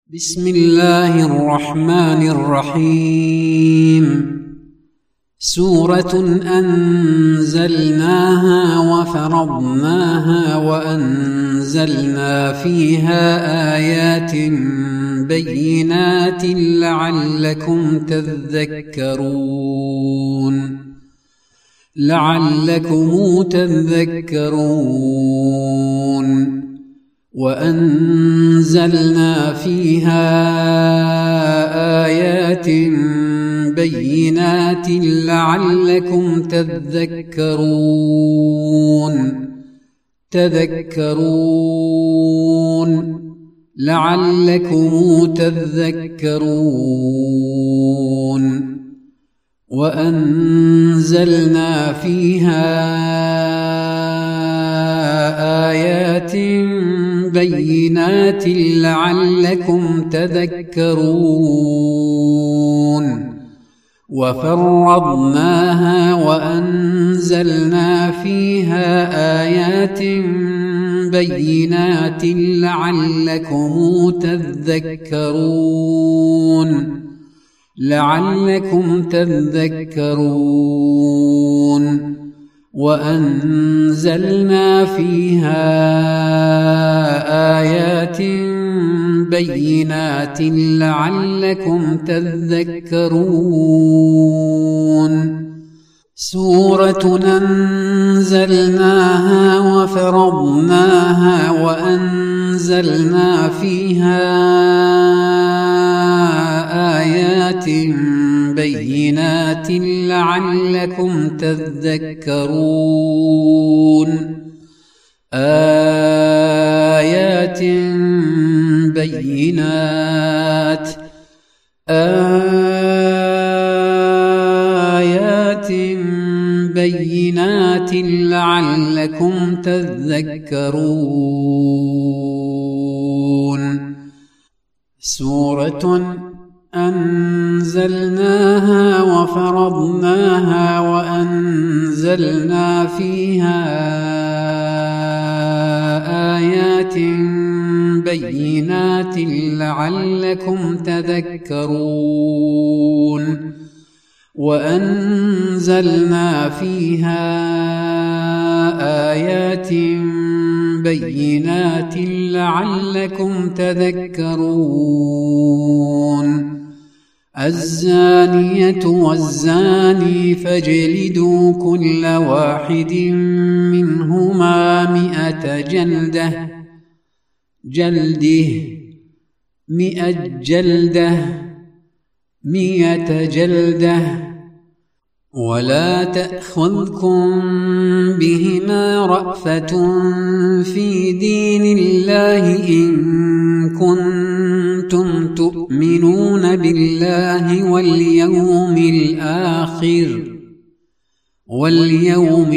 بسم الله الرحمن الرحيم. سورة أنزلناها وفرضناها وأنزلنا فيها آيات بينات لعلكم تذكرون وأنزلنا فيها آيات بينات لعلكم تذكرون وأنزلنا فيها آيات بينات لعلكم تذكرون وفرضناها وأنزلنا فيها آيات بينات لعلكم تذكرون وأنزلنا فيها آيات بينات لعلكم تذكرون سورة أنزلناها وفرضناها وأنزلنا فيها آيات بينات لعلكم تذكرون آيات بينات لعلكم تذكرون سورة أنزلناها وفرضناها وأنزلنا فيها آيات بينات لعلكم تذكرون وأنزلنا فيها آيات بينات لعلكم تذكرون الزانية والزاني فاجلدوا كل واحد منهما 100 جلدة ولا تأخذكم بهما رأفة في دين الله إن كنتم تؤمنون بالله واليوم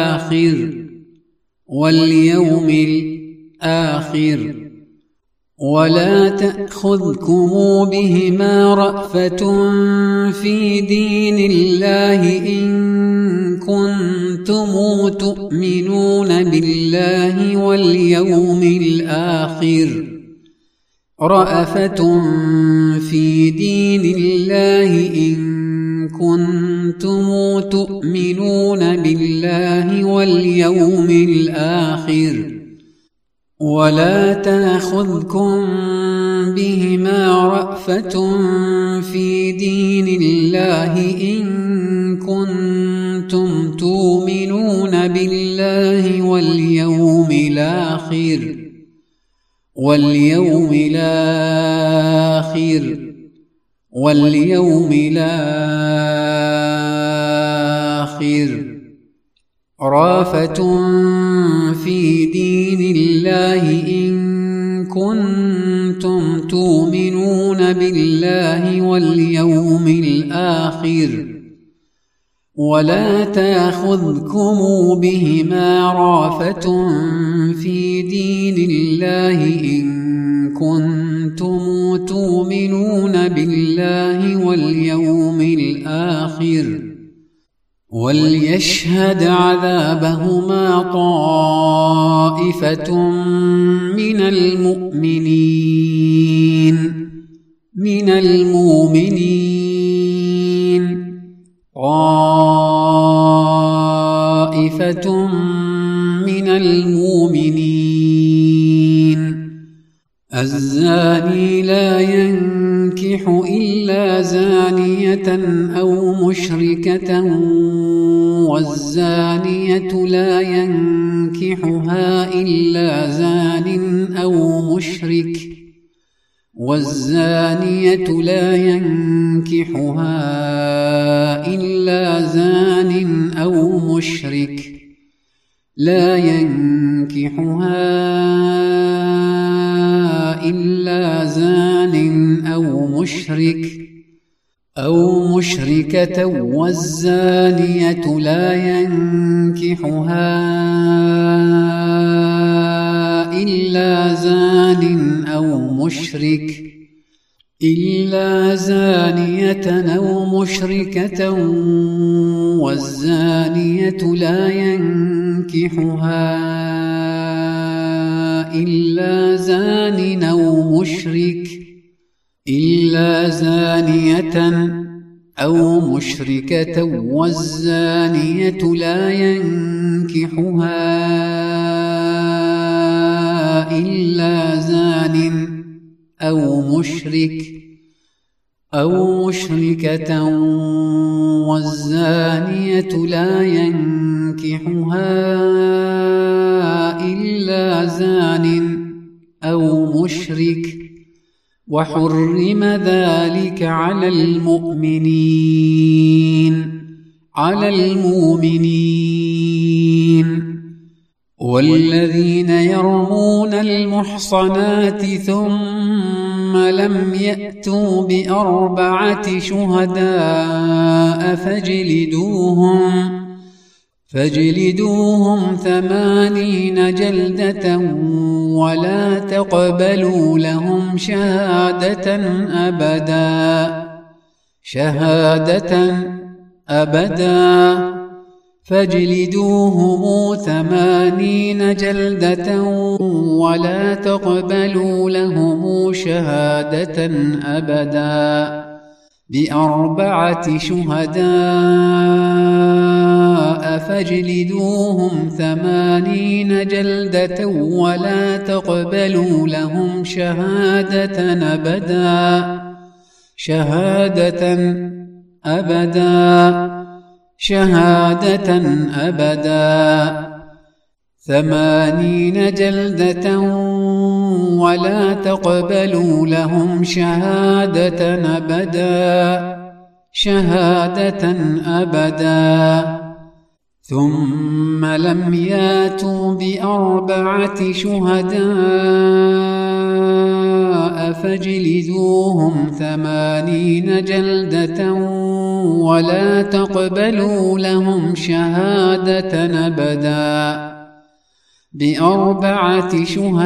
الآخر ولا تأخذكم بهما رأفة في دين الله إن كنتم تؤمنون بالله واليوم الآخر رأفة في دين الله إن كنتم تؤمنون بالله واليوم الآخر ولا تأخذكم بهما رأفة في دين الله إن كنتم تؤمنون بالله واليوم الآخر رأفة في دين الله إن كنتم تؤمنون بالله واليوم الآخر ولا تأخذكم بهما رأفة في دين الله إن كنتم تؤمنون بالله واليوم الآخر وليشهد عذابهما طائفة من المؤمنين طائفة من المؤمنين. الزاني لا ينكح إلا زانية أو مشركة والزانية لا ينكحها إلا زان أو مشرك والزانية لا ينكحها إلا زان أو مشرك لا ينكحها إلا زان أو مشركة والزانية لا ينكحها إلا زان أو مشرك إلا زانية أو مشركة والزانية لا ينكحها إلا زان أو مشرك إلا زانية أو مشركة والزانية لا ينكحها إلا زان أو مشركة والزانية لا ينكحها إلا زان أو مشرك وحرم ذلك على المؤمنين والذين يرمون المحصنات ثم لم يأتوا بأربعة شهداء فاجلدوهم 80 جلدة ولا تقبلوا لهم شهادة أبدا فاجلدوهم 80 جلدة ولا تقبلوا لهم شهادة أبدا ب4 شهداء فاجلدوهم 80 جلدة ولا تقبلوا لهم شهادة أبدا 80 جلدة ولا تقبلوا لهم شهادة أبدا ثم لم ياتوا ب4 شهداء فاجلدوهم 80 جلدة ولا تقبلوا لهم شهادة أبدا ب4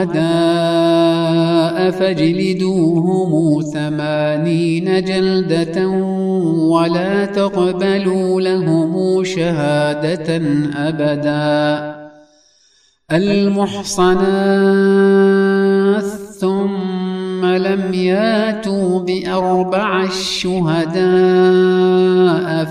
شهداء فاجلدوهم 80 جلدة ولا تقبلوا لهم شهادة أبدا المحصنات ثم لم ياتوا ب4 شهداء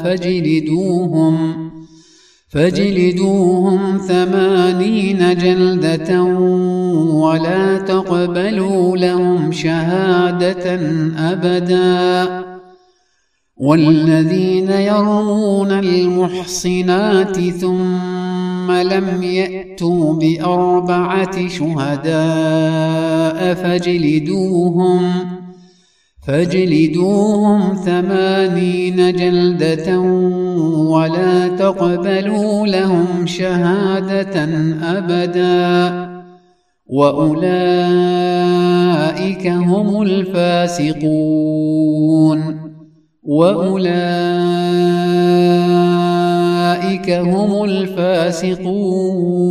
فاجلدوهم 80 جلدة ولا تقبلوا لهم شهادة أبدا والذين يرمون المحصنات ثم لم يأتوا ب4 شهداء فاجلدوهم 80 جلدة ولا تقبلوا لهم شهادة أبدا وأولئك هم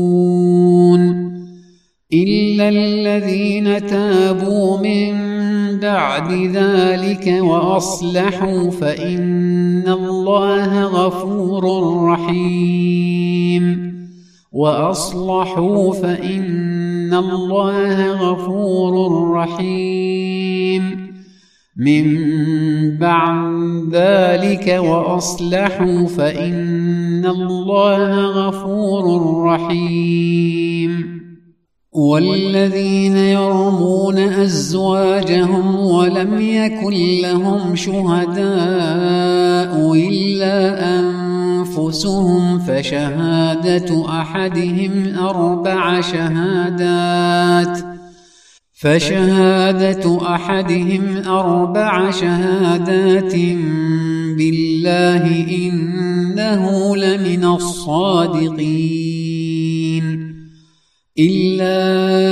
الفاسقون إلا الذين تابوا من بعد ذلك وأصلحوا فإن الله غفور رحيم وأصلحوا فإن الله غفور رحيم من بعد ذلك وأصلحوا فإن الله غفور رحيم والذين يرمون أزواجهم ولم يكن لهم شهداء إلا أنفسهم فشهادة أحدهم أربع شهادات بالله إنه لمن الصادقين إلا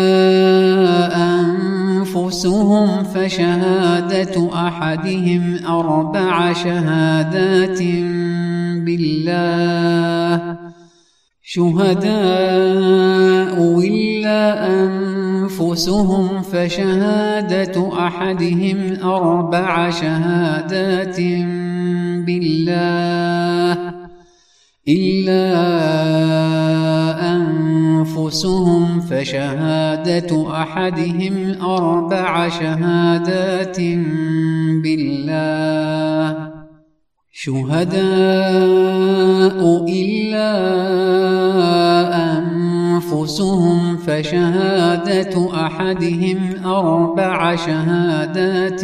أنفسهم فشهادة أحدهم أربع شهادات بالله شهداء إلا أنفسهم فشهادة أحدهم أربع شهادات بالله إلا أنفسهم فشهادة أحدهم أربع شهادات بالله شهداء إلا أنفسهم فشهادة أحدهم أربع شهادات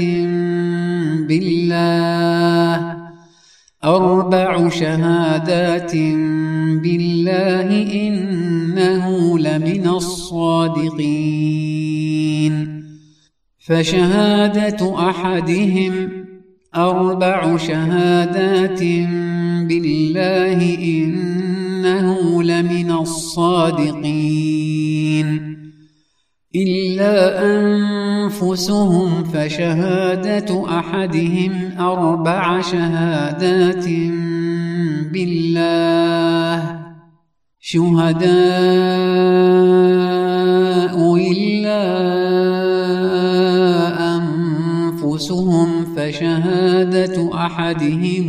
بالله إنه لمن الصادقين فشهادة أحدهم أربع شهادات بالله إنه لمن الصادقين إلا أنفسهم فشهادة أحدهم أربع شهادات بالله شهداء إلا أنفسهم فشهادة أحدهم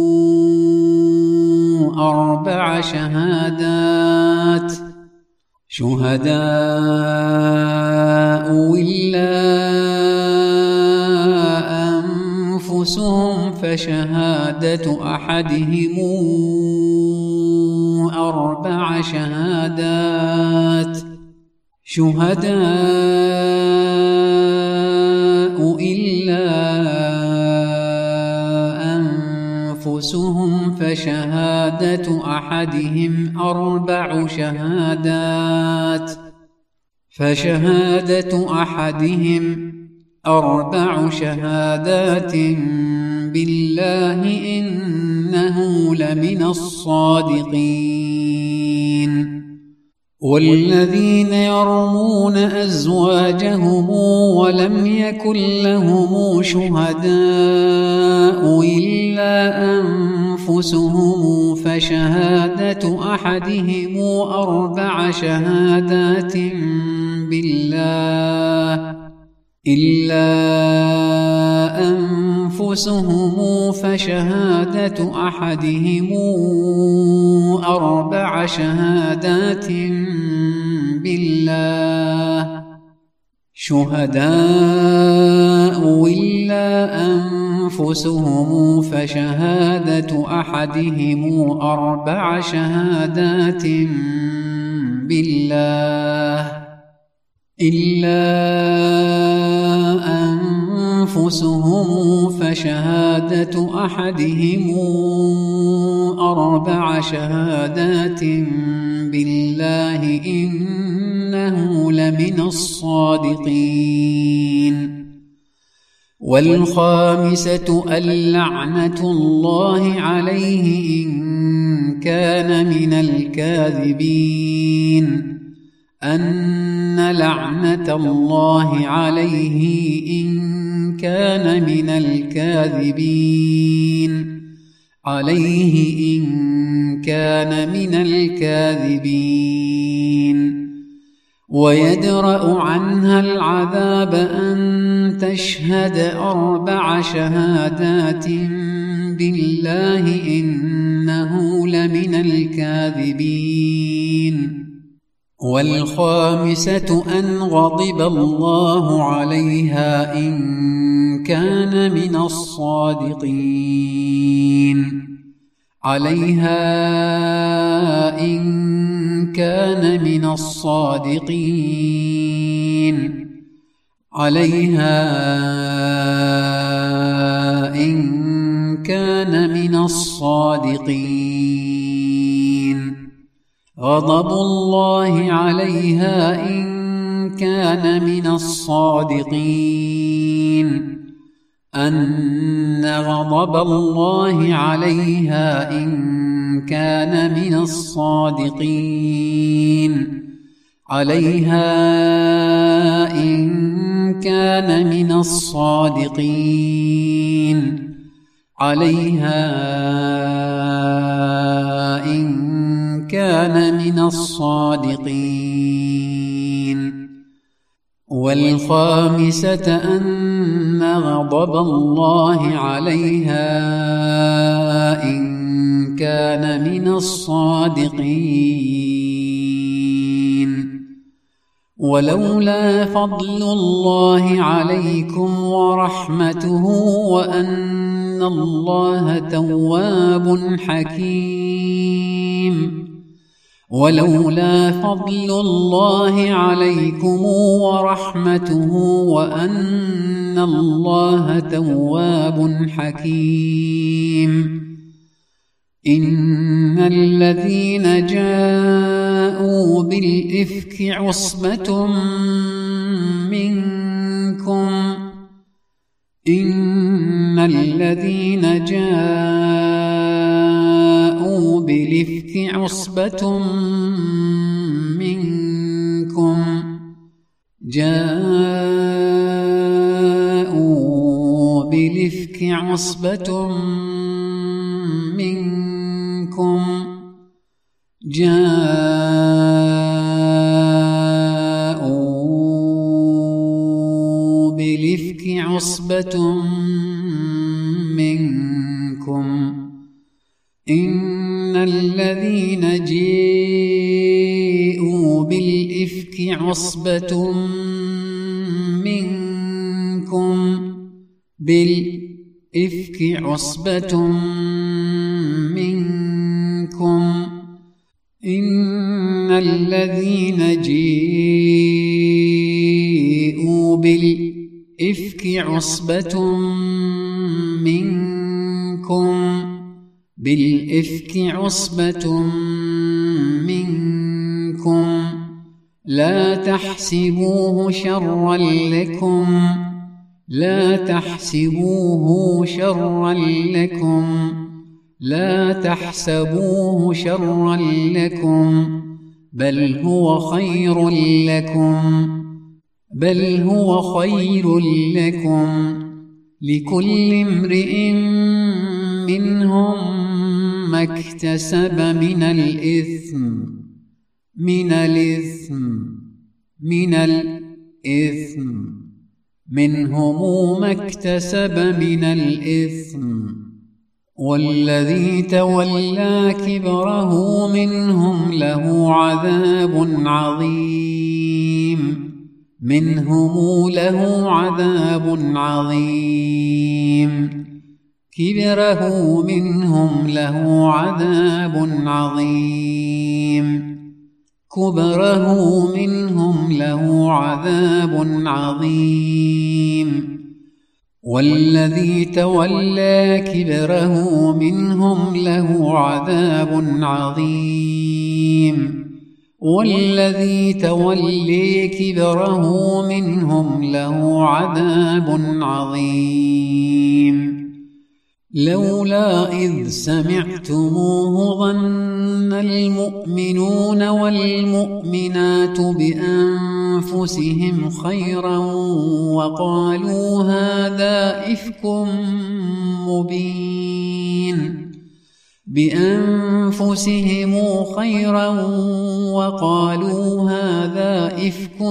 أربع شهادات شهداء إلا أنفسهم فشهادة أحدهم أربع شهادات شهداء إلا أنفسهم فشهادة أحدهم أربع شهادات بالله إنه لمن الصادقين والذين يرمون أزواجهم ولم يكن لهم شهداء إلا أنفسهم فشهادة أحدهم أربع شهادات بالله إلا أنفسهم فشهادة أحدهم أربع شهادات بالله شهداء إلا أنفسهم فشهادة أحدهم أربع شهادات بالله إلا أنفسهم فشهادة أحدهم أربع شهادات بالله إنه لمن الصادقين والخامسة اللعنة الله عليه إن كان من الكاذبين أن لعنة الله عليه إن كان من الكاذبين ويدرأ عنها العذاب أن تشهد 4 شهادات بالله إنه لمن الكاذبين. والخامسة أن غضب الله عليها إن كان من الصادقين. إن كان من الصادقين. إن كان من الصادقين. غضب الله عليها إن كان من الصادقين. أن غضب الله عليها إن كان من الصادقين. إن كان من الصادقين. إن كان من الصادقين. والخامسة أن غضب الله عليها إن كان من الصادقين. ولولا فضل الله عليكم ورحمته وأن الله تواب حكيم. ولولا فضل الله عليكم ورحمته وأن الله تواب حكيم. إن الذين جاءوا بالإفك عصبة منكم. إن الذين جاءوا بالإفك عصبة منكم. جاءوا بالإفك عصبة منكم. جاءوا بالإفك عصبة منكم. إن الذين جاءوا بالإفك عصبة منكم. بالإفك عصبة منكم. إن الذين جاءوا بالإفك عصبة منكم. بالإفك عصبة منكم. لا تحسبوه شرا لكم. لا تحسبوه شرا لكم. لا تحسبوه شرا لكم بل هو خير لكم. بل هو خير لكم. لكل امرئ منهم ما اكتسب من الإثم. منهم ما اكتسب من الإثم. والذي تولى كبره منهم له عذاب عظيم. كبره منهم له عذاب عظيم. والذي تولى كبره منهم له عذاب عظيم. والذي تولى كبره منهم له عذاب عظيم. لولا إذ سمعتموه ظن المؤمنون والمؤمنات بأنفسهم خيرا وقالوا هذا إفك مبين. بأنفسهم خيرا وقالوا هذا إفك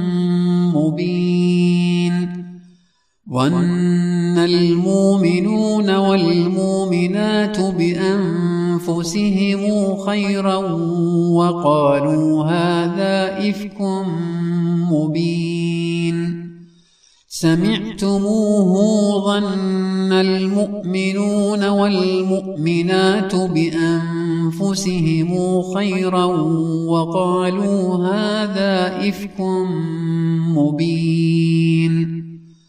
مبين وأن المؤمنون والمؤمنات بأنفسهم خيرا وقالوا هذا إفك مبين سمعتموه ظن المؤمنون والمؤمنات بأنفسهم خيرا وقالوا هذا إفك مبين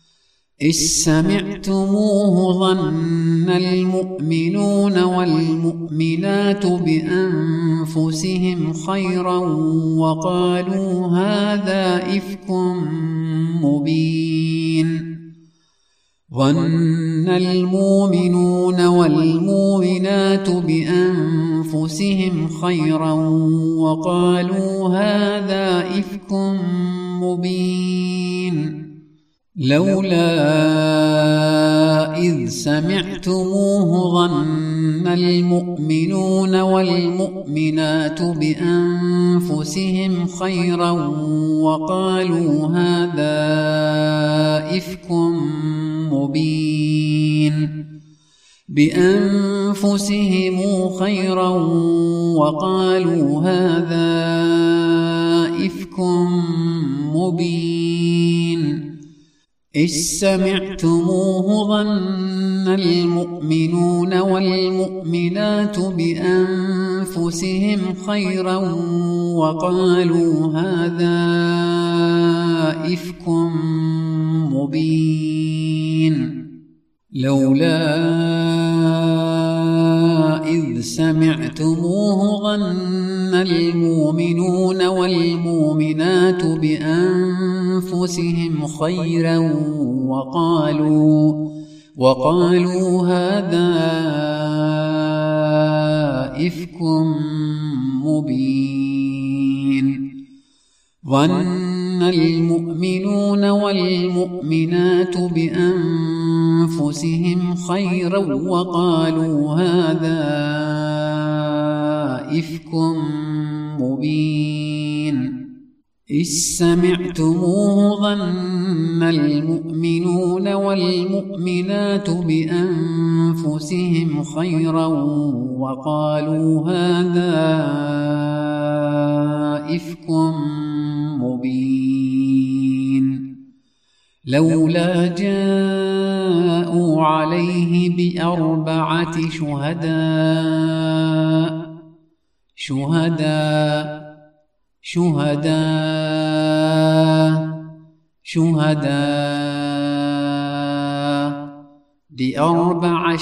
سمعتموه ظن المؤمنون والمؤمنات بأنفسهم خيرا وقالوا هذا إفك مبين ظن المؤمنون والمؤمنات بأنفسهم خيرا وقالوا هذا إفك مبين لولا إذ سمعتموه ظن المؤمنون والمؤمنات بأنفسهم خيرا وقالوا هذا إفك مبين بأنفسهم خيرا وقالوا هذا إفك مبين سمعتموه ظن المؤمنون والمؤمنات بأنفسهم خيرا وقالوا هذا إفك مبين لولا إذ سمعتموه ظن المؤمنون والمؤمنات بأنفسهم خيرا وقالوا هذا إفك مبين ظن المؤمنون والمؤمنات بأنفسهم خيرا وقالوا هذا إفك مبين سمعتموه ظن المؤمنون والمؤمنات بأنفسهم خيرا وقالوا هذا إفك مبين لولا جاءوا عليه بأربعة بأربع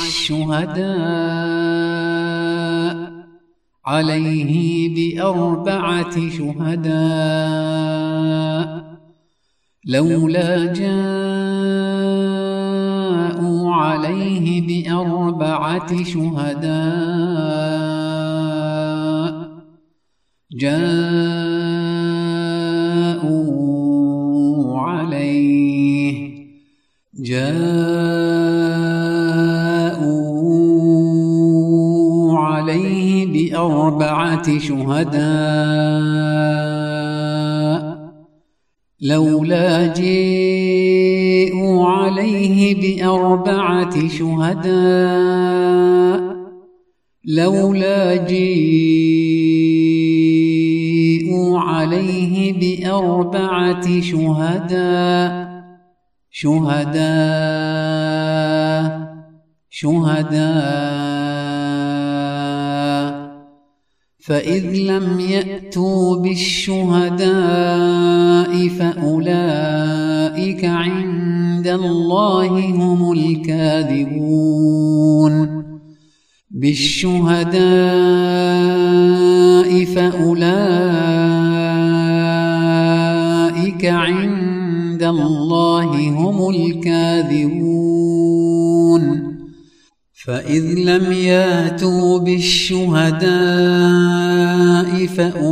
شهداء عليه بأربعة شهداء لولا جاءوا عليه بأربعة شهداء جاءوا عليه بأربعة شهداء لولا جاءوا عليه بأربعة شهداء لولا جاءوا عليه بأربعة شهداء فإذ لم يأتوا بالشهداء فأولئك عند الله هم الكاذبون بالشهداء فأولئك عند الله هم الكاذبون فإذ لم يأتوا بالشهداء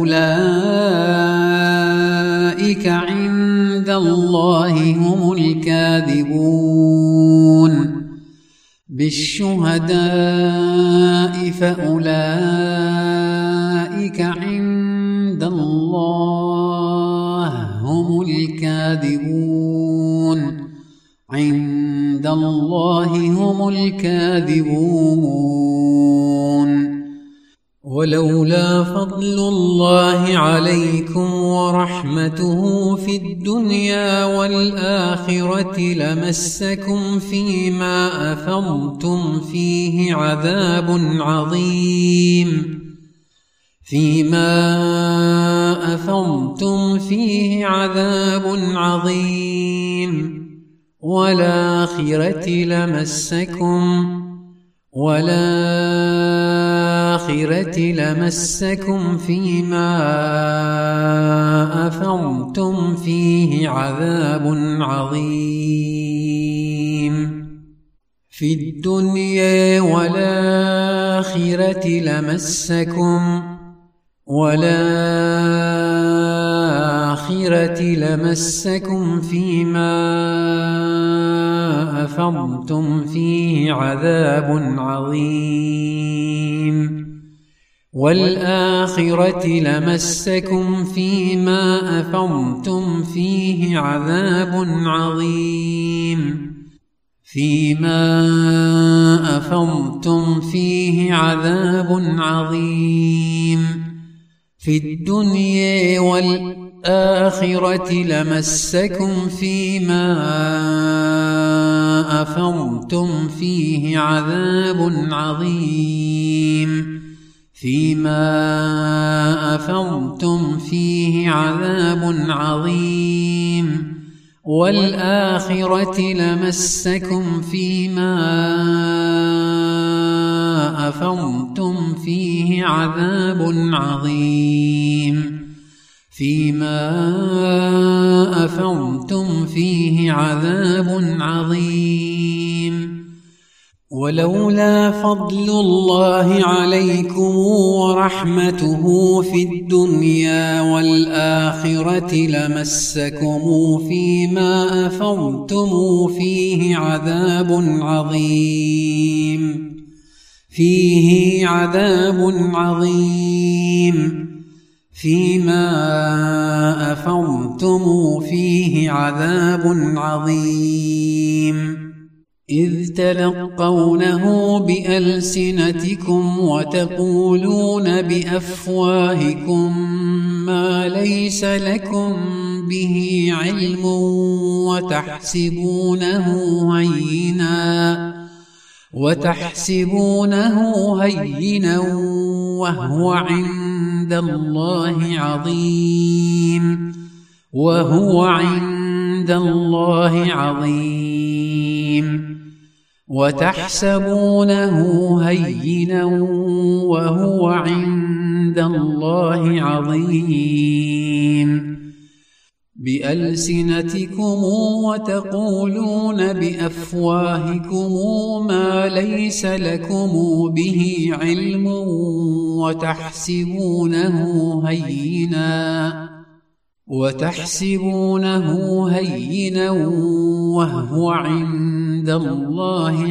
فأولئك عند الله هم الكاذبون بالشهداء فأولئك عند الله هم الكاذبون عند الله هم الكاذبون. ولولا فضل الله عليكم ورحمته في الدنيا والآخرة لمسكم فيما أفضتم فيه عذاب عظيم والآخرة لمسكم فيما أفضتم فيه عذاب عظيم في الدنيا والآخرة لمسكم فيما أفضتم فيه عذاب عظيم والآخرة لمسكم فيما أفضتم فيه عذاب عظيم في الدنيا والآخرة لمسكم فيما أفضتم فيه عذاب عظيم والآخرة لمسكم فيما أفضتم فيه عذاب عظيم ولولا فضل الله عليكم ورحمته في الدنيا والآخرة لمسكم فيما أفضتم فيه عذاب عظيم إذ تلقونه بألسنتكم وتقولون بأفواهكم ما ليس لكم به علم وتحسبونه هينا وهو عند الله عظيم وتحسبونه هينا وهو عند الله عظيم بألسنتكم وتقولون بأفواهكم ما ليس لكم به علم وتحسبونه هينا وهو عند الله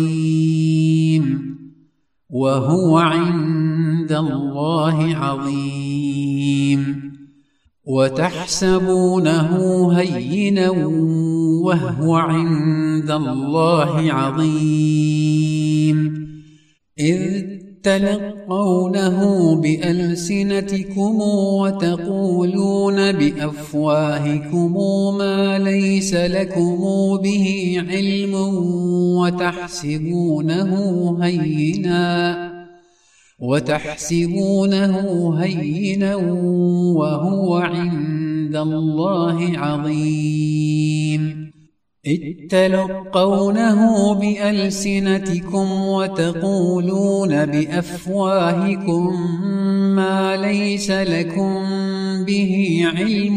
عظيم وتحسبونه هينا وهو عند الله عظيم إذ تلقونه بألسنتكم وتقولون بأفواهكم ما ليس لكم به علم وتحسبونه هينا وهو عند الله عظيم إذ تلقونه بألسنتكم وتقولون بأفواهكم ما ليس لكم به علم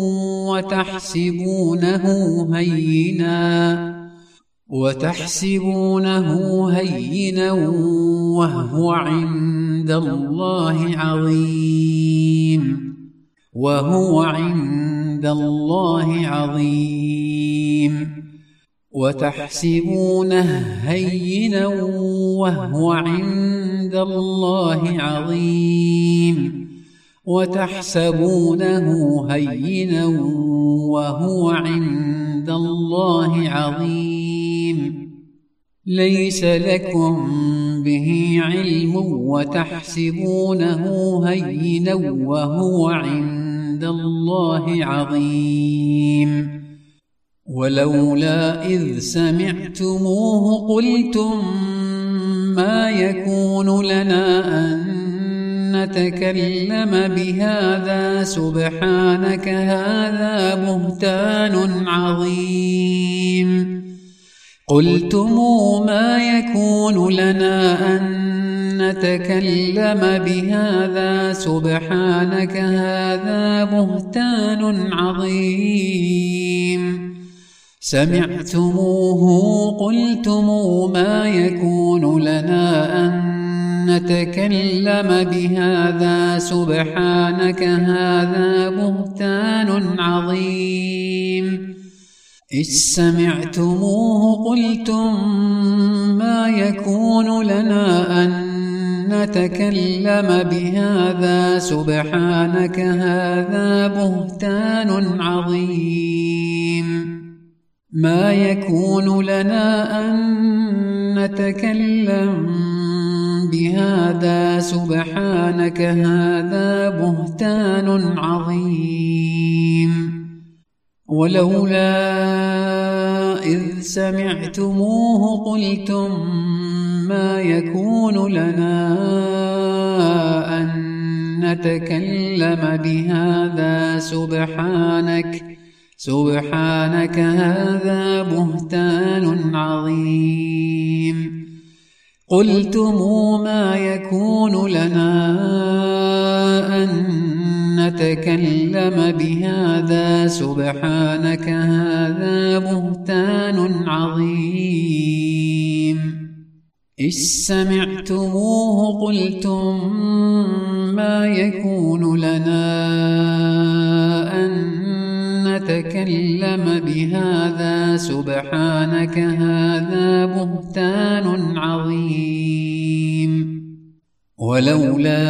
وتحسبونه هينا وهو عند الله عظيم وتحسبونه هينا وهو عند الله عظيم وتحسبونه هينا وهو عند الله عظيم ليس لكم به علم وتحسبونه هينا وهو عند الله عظيم ولولا إذ سمعتموه قلتم ما يكون لنا أن نتكلم بهذا سبحانك هذا بهتان عظيم قلتم ما يكون لنا أن نتكلم بهذا سبحانك هذا بهتان عظيم سمعتموه قلتم ما يكون لنا أن نتكلم بهذا سبحانك هذا بهتان عظيم إذ سمعتموه قلتم ما يكون لنا أن نتكلم بهذا سبحانك هذا بهتان عظيم ما يكون لنا أن نتكلم بهذا سبحانك هذا بهتان عظيم ولولا إذ سمعتموه قلتم ما يكون لنا أن نتكلم بهذا سبحانك هذا بهتان عظيم قلتم ما يكون لنا أن نتكلم بهذا سبحانك هذا بهتان عظيم إذ سمعتموه قلتم ما يكون لنا أن نتكلم بهذا سبحانك هذا بهتان عظيم ولولا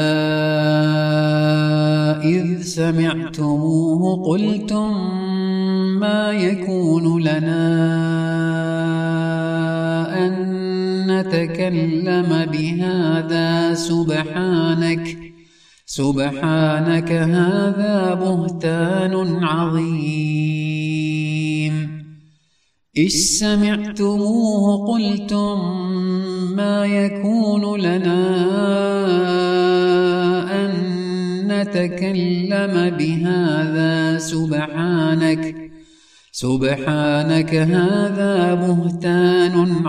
إذ سمعتموه قلتم ما يكون لنا أن نتكلم بهذا سبحانك هذا بهتان عظيم إذ سمعتموه قلتم ما يكون لنا أن نتكلم بهذا سبحانك هذا بهتان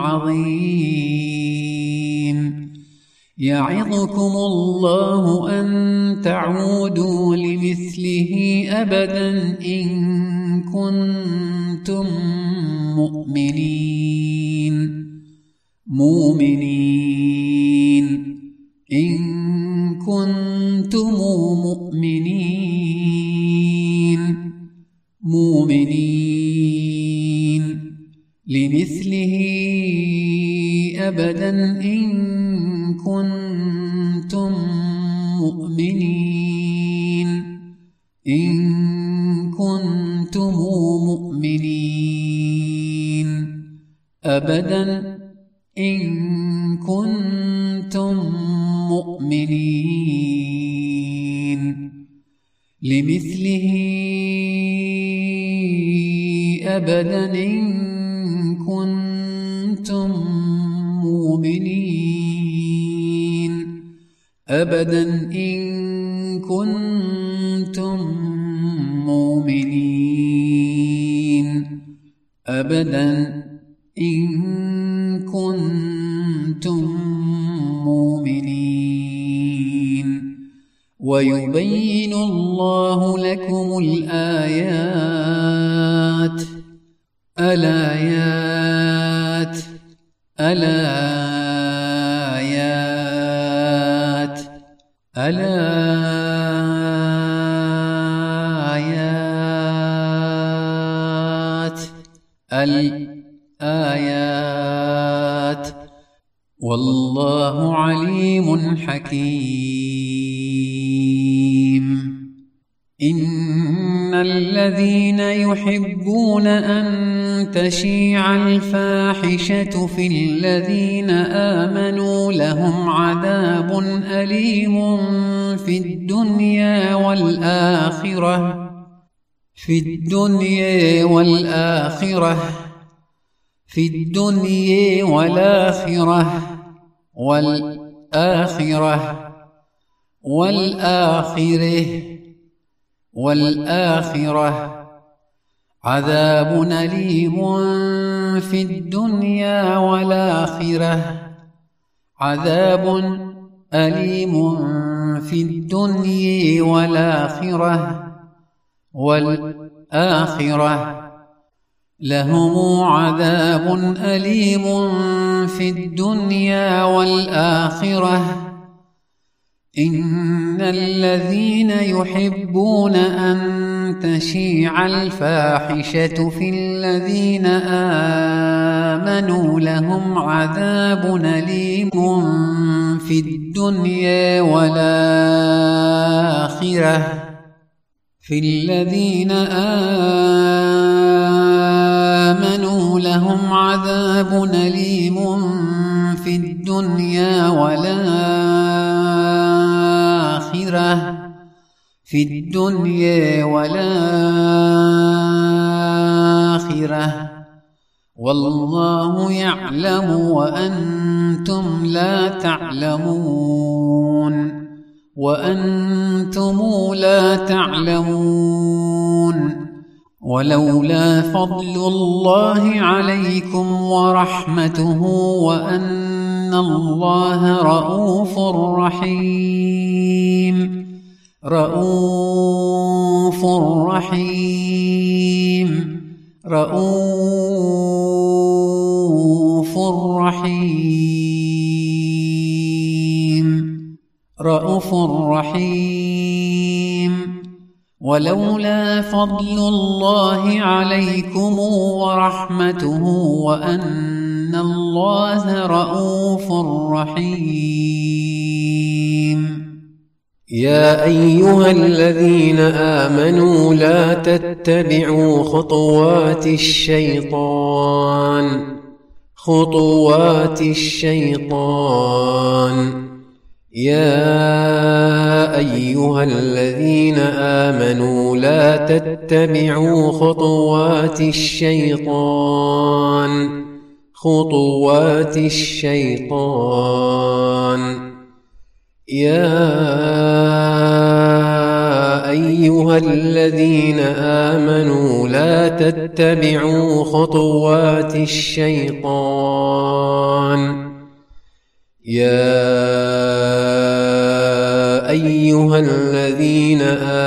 عظيم يعظكم الله أن تعودوا لمثله أبدا إن كنتم مؤمنين إن كنتم مؤمنين لمثله أبدا إن كنتم مؤمنين أبدا إن كنتم مؤمنين لمثله أبدا إن كنتم مؤمنين أبدا إن كنتم مؤمنين أبدا إن كنتم مؤمنين ويبين الله لكم الآيات الآيات والله عليم حكيم. إن الذين يحبون أن تشيع الفاحشة في الذين آمنوا لهم عذاب أليم في الدنيا والآخرة والآخرة عذاب أليم في الدنيا والآخرة لهم عذاب أليم في الدنيا والآخرة. إن الذين يحبون أن تشيع الفاحشة في الذين آمنوا لهم عذاب أليم في الدنيا والآخرة لهم عذاب أليم في الدنيا والآخرة والله يعلم وأنتم لا تعلمون. ولولا فضل الله عليكم ورحمته وأن الله رؤوف رحيم ولولا فضل الله عليكم ورحمته وأن الله رؤوف رحيم. يا أيها الذين آمنوا لا تتبعوا خطوات الشيطان يا أيها الذين آمنوا لا تتبعوا خطوات الشيطان يا أيها الذين آمنوا لا تتبعوا خطوات الشيطان يا أيها الذين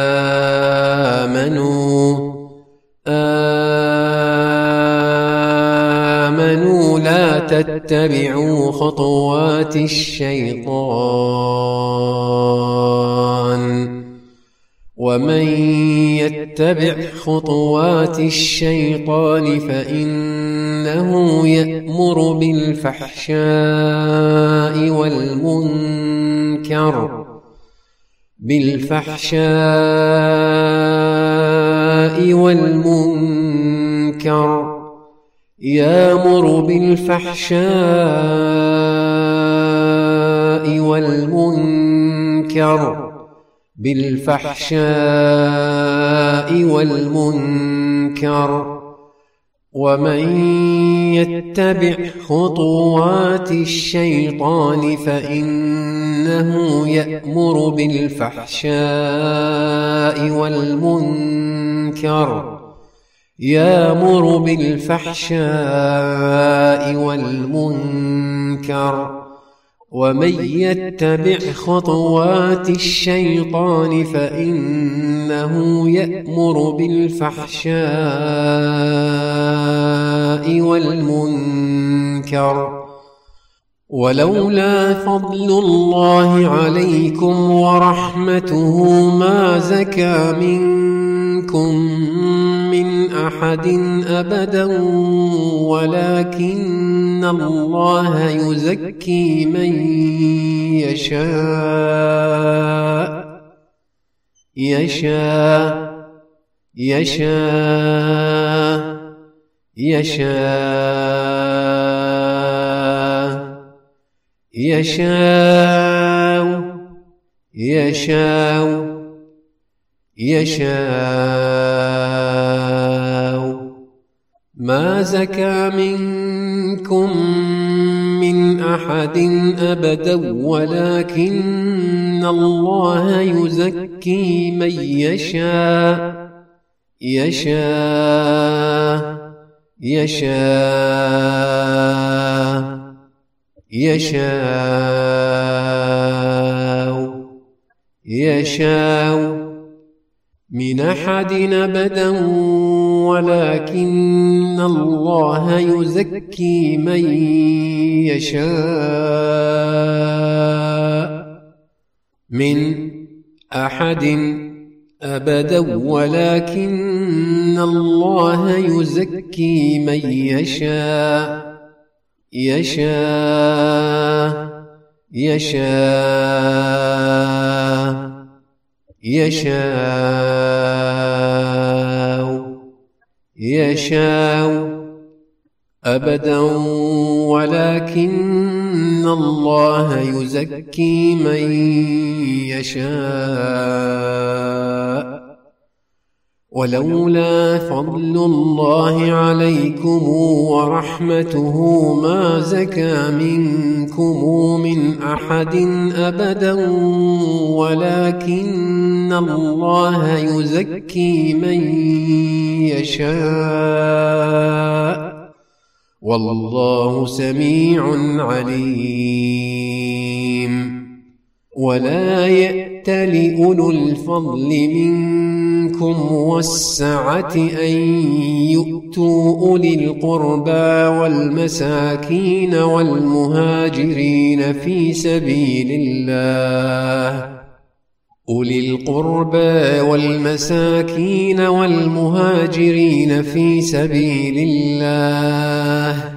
آمنوا لا تتبعوا خطوات الشيطان ومن يتبع خطوات الشيطان فإنه يأمر بالفحشاء والمنكر يأمر بالفحشاء والمنكر ومن يتبع خطوات الشيطان فإنه يأمر بالفحشاء والمنكر ومن يتبع خطوات الشيطان فإنه يأمر بالفحشاء والمنكر. ولولا فضل الله عليكم ورحمته ما زكى منكم منكم من أحد أبدا ولكن الله يزكي من يشاء ما زكى منكم من أحد أبدا ولكن الله يزكي من يشاء من أحد أبدا ولكن الله يزكي من يشاء من أحد أبدا ولكن الله يزكي من يشاء أبدا ولكن الله يزكي من يشاء ولولا فضل الله عليكم ورحمته ما زكى منكم من أحد أبدا ولكن الله يزكي من يشاء والله سميع عليم ولا يأت لأولو الفضل منكم والسعة أن يؤتوا أولي القربى والمساكين والمهاجرين في سبيل الله أولي القربى والمساكين والمهاجرين في سبيل الله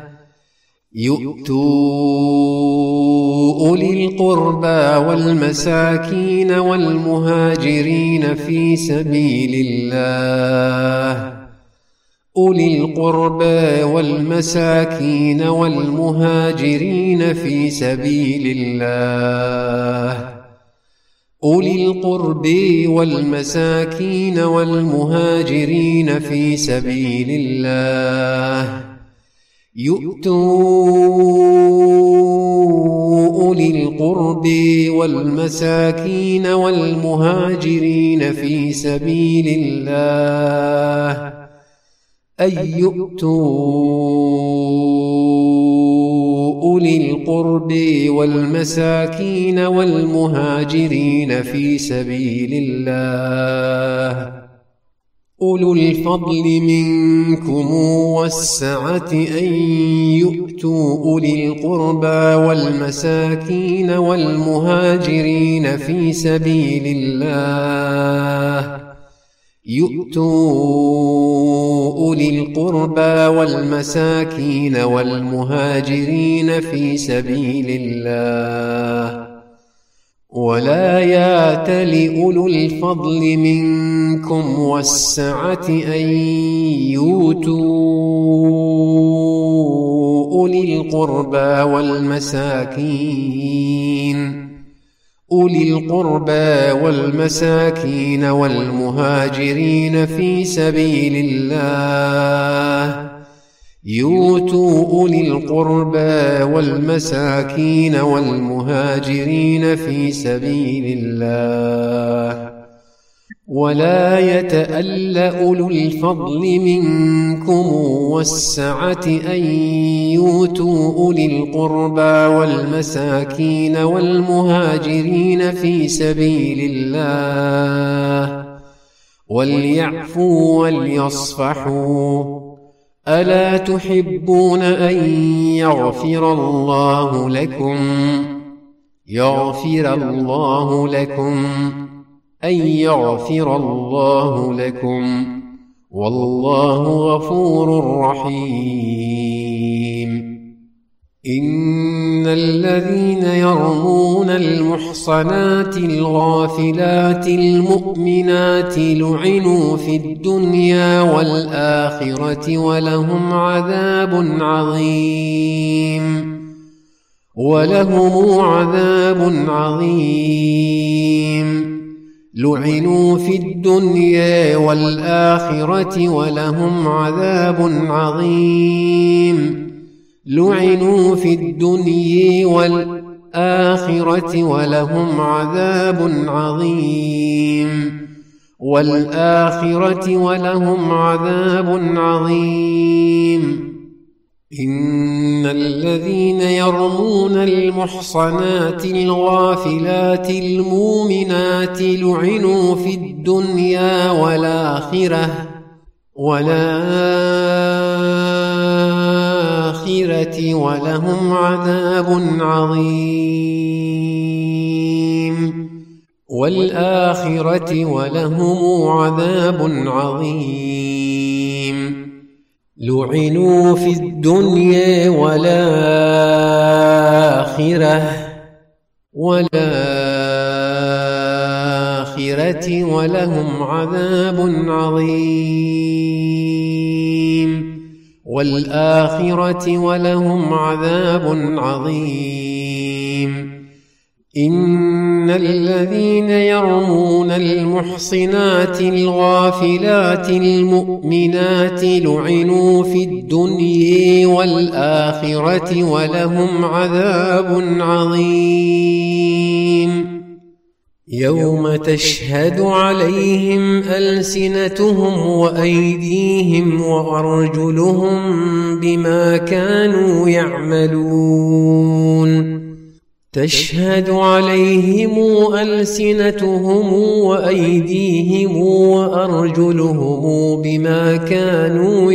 يؤتوا أولي القربى والمساكين والمهاجرين في سبيل الله أولي القربى والمساكين والمهاجرين في سبيل الله أولي القرب والمساكين والمهاجرين في سبيل الله يؤتوا أولي القرب والمساكين والمهاجرين في سبيل الله أي يؤتوا أولي القرب والمساكين والمهاجرين في سبيل الله أولو الفضل منكم والسعة أن يؤتوا أولي القربى والمساكين والمهاجرين في سبيل الله يؤتوا أولي القربى والمساكين والمهاجرين في سبيل الله ولا يأت لأولو الفضل منكم والسعة أن يؤتوا أولي القربى والمساكين والمهاجرين في سبيل الله يؤتوا أولي القربى والمساكين والمهاجرين في سبيل الله ولا يتأل أولو الفضل منكم والسعة أن يؤتوا أولي القربى والمساكين والمهاجرين في سبيل الله وليعفوا وليصفحوا ألا تحبون أن يغفر الله لكم أن يغفر الله لكم، والله غفور رحيم. إن الذين يرمون المحصنات الغافلات المؤمنات لعنوا في الدنيا والآخرة ولهم عذاب عظيم. لعنوا في الدنيا والآخرة ولهم عذاب عظيم. لعنوا في الدنيا والآخرة ولهم عذاب عظيم. إن الذين يرمون المحصنات الغافلات المؤمنات لعنوا في الدنيا والآخرة ولهم عذاب عظيم. لعنوا في الدنيا والآخرة ولهم عذاب عظيم. إن الذين يرمون المحصنات الغافلات المؤمنات لعنوا في الدنيا والآخرة ولهم عذاب عظيم. يوم تشهد عليهم ألسنتهم وأيديهم وأرجلهم بما كانوا يعملون. تشهد عليهم ألسنتهم وأيديهم وأرجلهم بما كانوا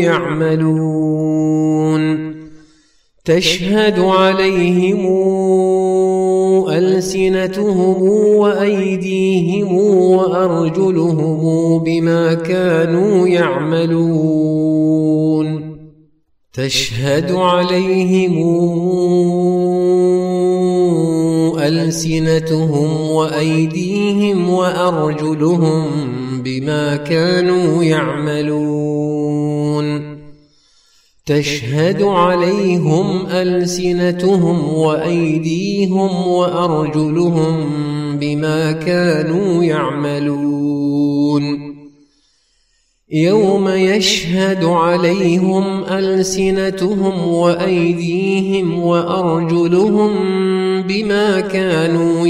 يعملون. تشهد عليهم ألسنتهم وأيديهم وأرجلهم بما كانوا يعملون. تشهد عليهم ألسنتهم وأيديهم وأرجلهم بما كانوا يعملون. تشهد عليهم ألسنتهم وأيديهم وأرجلهم بما كانوا يعملون. يوم يشهد عليهم ألسنتهم وأيديهم وأرجلهم بما كانوا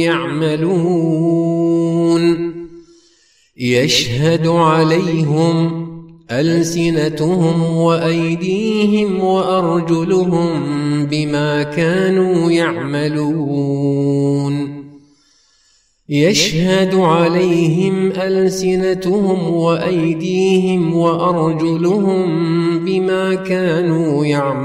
يعملون. يشهد عليهم ألسنتهم وأيديهم وأرجلهم بما كانوا يعملون. يشهد عليهم ألسنتهم وأيديهم وأرجلهم بما كانوا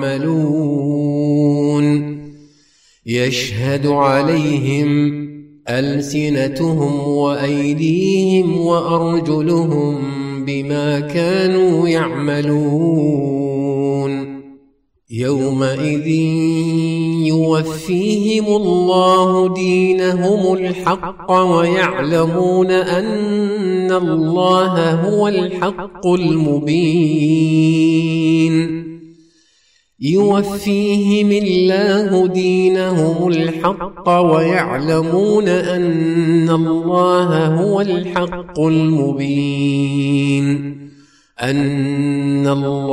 يعملون. يشهد عليهم ألسنتهم وأيديهم وأرجلهم بما كانوا يعملون. يومئذ يوفيهم الله دينهم الحق ويعلمون أن الله هو الحق المبين. يوفيهم الله دينهم الحق ويعلمون أن الله هو الحق المبين. أن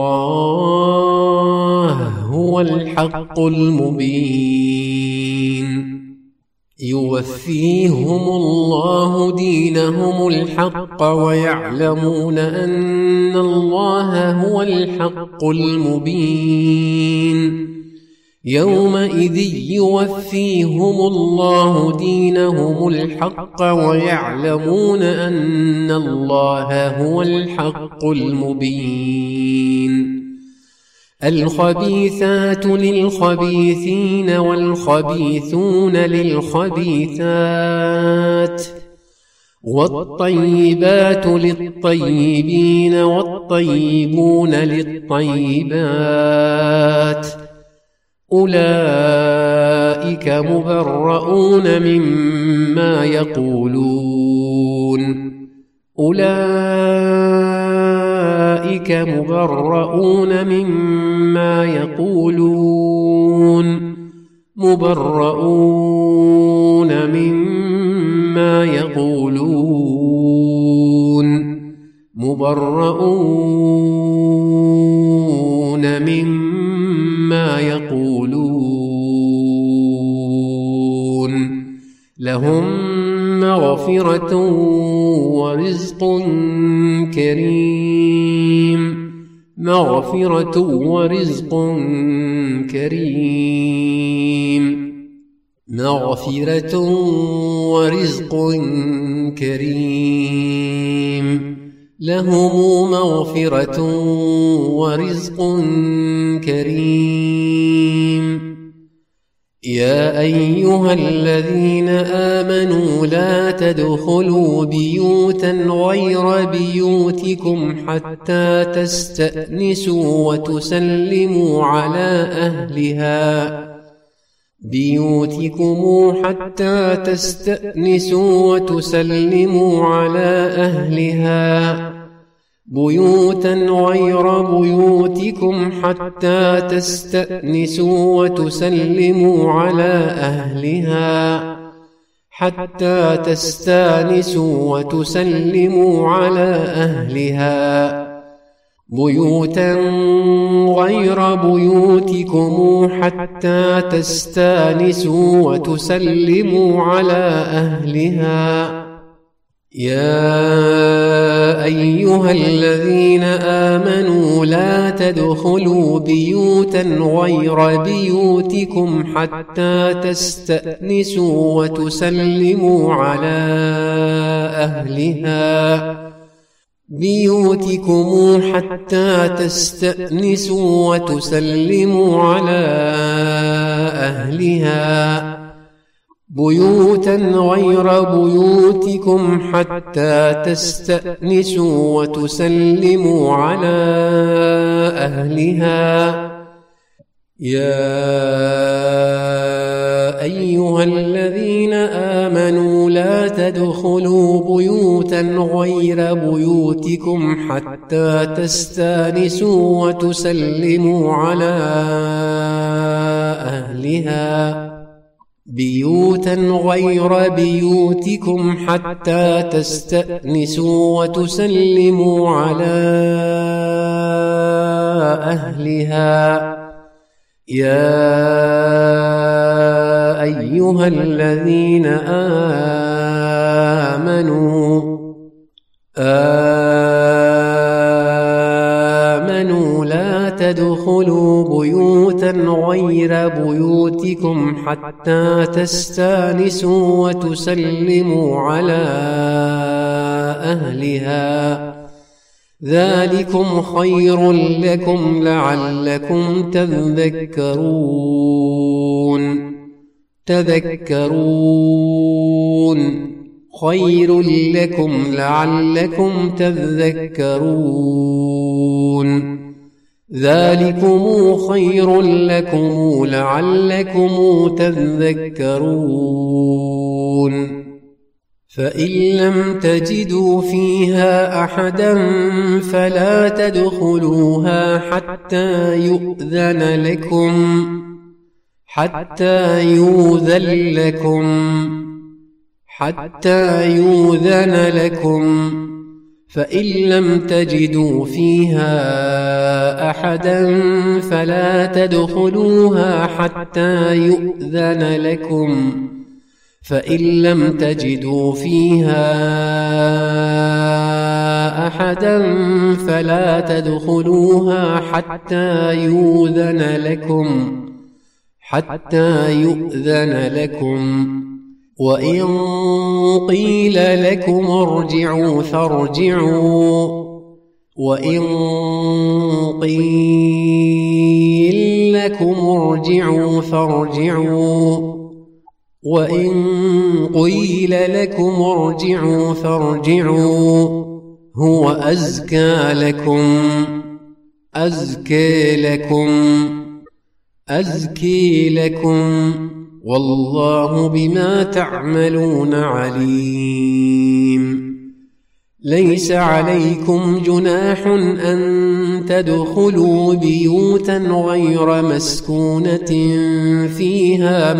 الله هو الحق المبين. يوفيهم الله دينهم الحق ويعلمون أن الله هو الحق المبين. يومئذ يوفيهم الله دينهم الحق ويعلمون أن الله هو الحق المبين. الخبيثات للخبيثين والخبيثون للخبيثات والطيبات للطيبين والطيبون للطيبات أولئك مبرؤون مما يقولون أولئك مبرؤون مما يقولون مبرؤون مما يقولون مبرؤون مما يقولون لهم مغفرة ورزق كريم مغفرة ورزق كريم مغفرة ورزق كريم لهم مغفرة ورزق كريم يا أيها الذين آمنوا لا تدخلوا بيوتا غير بيوتكم حتى تستأنسوا وتسلموا على أهلها بيوتكم حتى تستأنسوا وتسلموا على أهلها بيوتا غير بيوتكم حتى تستأنسوا وتسلموا على أهلها حتى تستأنسوا وتسلموا على أهلها بيوتا غير بيوتكم حتى تستأنسوا وتسلموا على أهلها يا أيها الذين آمنوا لا تدخلوا بيوتا غير بيوتكم حتى تستأنسوا وتسلموا على أهلها بيوتكم حتى تستأنسوا وتسلموا على أهلها بيوتا غير بيوتكم حتى تستأنسوا وتسلموا على أهلها يا أيها الذين آمنوا لا تدخلوا بيوتا غير بيوتكم حتى تستأنسوا وتسلموا على أهلها بيوتا غير بيوتكم حتى تستأنسوا وتسلموا على أهلها يا أيها الذين آمنوا لا تدخلوا بيوتا غير بيوتكم حتى تستأنسوا وتسلموا على أهلها ذلكم خير لكم لعلكم تذكرون خير لكم لعلكم تذكرون ذلكم خير لكم لعلكم تذكرون فإن لم تجدوا فيها أحدا فلا تدخلوها حتى يؤذن لكم فإن لم تجدوا فيها أحدا فلا تدخلوها حتى يؤذن لكم فإن لم تجدوا فيها أحدا فلا تدخلوها حتى يؤذن لكم وإن قيل لكم ارجعوا فارجعوا وإن قيل لكم ارجعوا فارجعوا وإن قيل لكم ارجعوا فارجعوا هو أزكي لكم والله بما تعملون عليم. ليس عليكم جناح أن تدخلوا بيوتا غير مسكونة فيها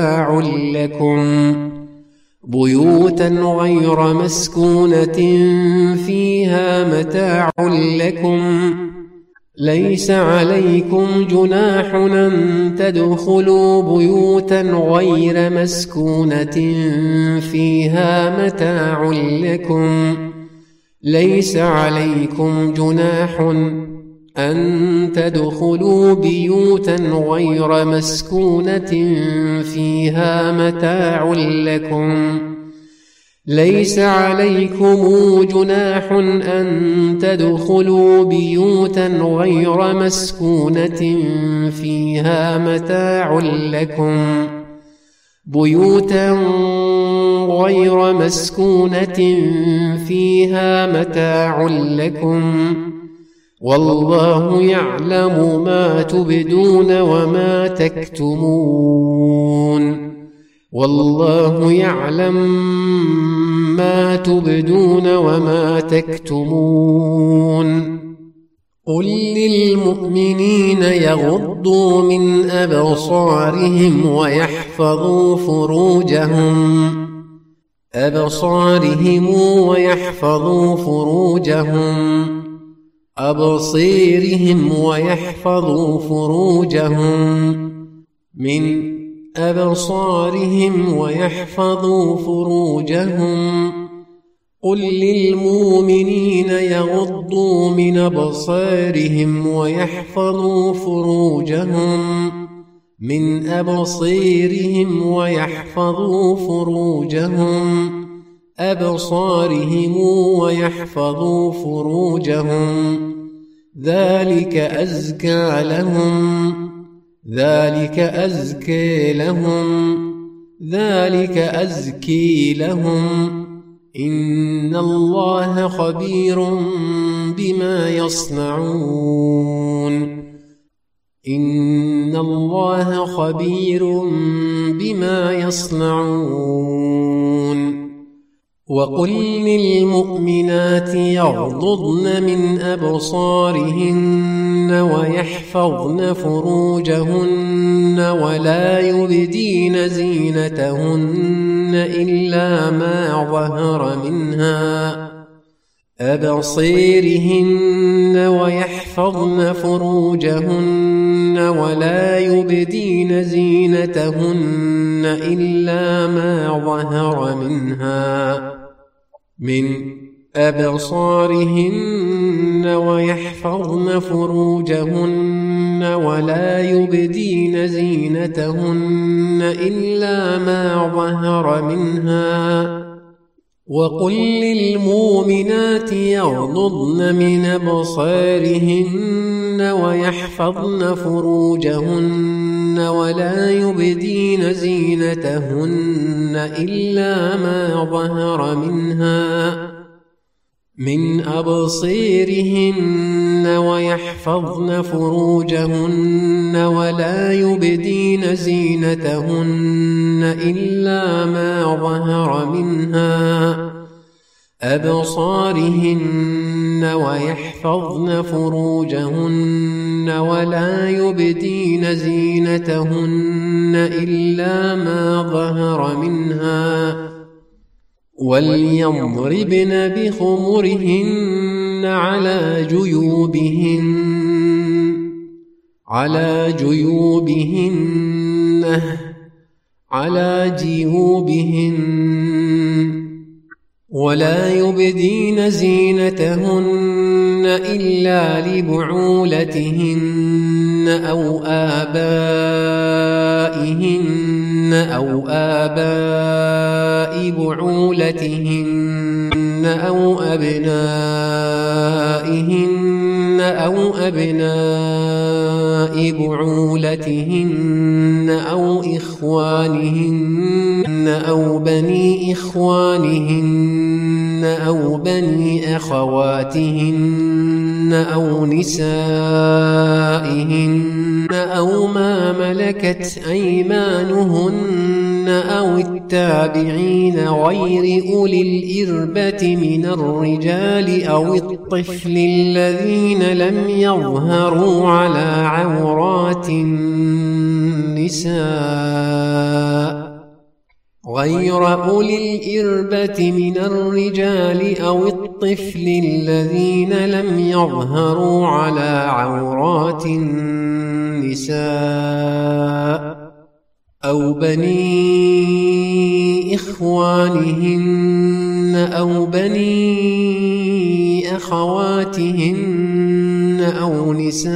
متاع لكم ليس عليكم جناح أن تدخلوا بيوتا غير مسكونة فيها متاع لكم ليس عليكم جناح أن تدخلوا بيوتا غير مسكونة فيها متاع لكم ليس عليكم جناح أن تدخلوا بيوتا غير مسكونة فيها متاع لكم والله يعلم ما تبدون وما تكتمون. قل للمؤمنين يغضوا من أبصارهم ويحفظوا فروجهم قل للمؤمنين يغضوا من أبصارهم ويحفظوا فروجهم ذلك أزكي لهم إن الله خبير بما يصنعون. وقل للمؤمنات يغضضن من أبصارهن ويحفظن فروجهن ولا يبدين زينتهن إلا ما ظهر منها من أبصارهن ويحفظن فروجهن ولا يبدين زينتهن إلا ما ظهر منها وقل للمؤمنات يغضضن من أبصارهن ويحفظن فروجهن ولا يبدين زينتهن إلا ما ظهر منها من أبصارهن ويحفظن فروجهن ولا يبدين زينتهن إلا ما ظهر منها أبصارهن ويحفظن فروجهن ولا يبدين زينتهن إلا ما ظهر منها وليضربن بخمرهن على جيوبهن ولا يبدين زينتهن إلا لبعولتهن أو آباء بعولتهن أو أبنائهن أو أبناء بعولتهن أو إخوانهن أو بني إخوانهن أو بني أخواتهن أو نسائهن أو ما ملكت أيمانهن أو التابعين غير أولي الإربة من الرجال أو الطفل الذين لم يظهروا على عورات النساء غير أولي الإربة من الرجال أو الطفل الذين لم يظهروا على عورات النساء أو بني إخوانهن أو بني أخواتهن أو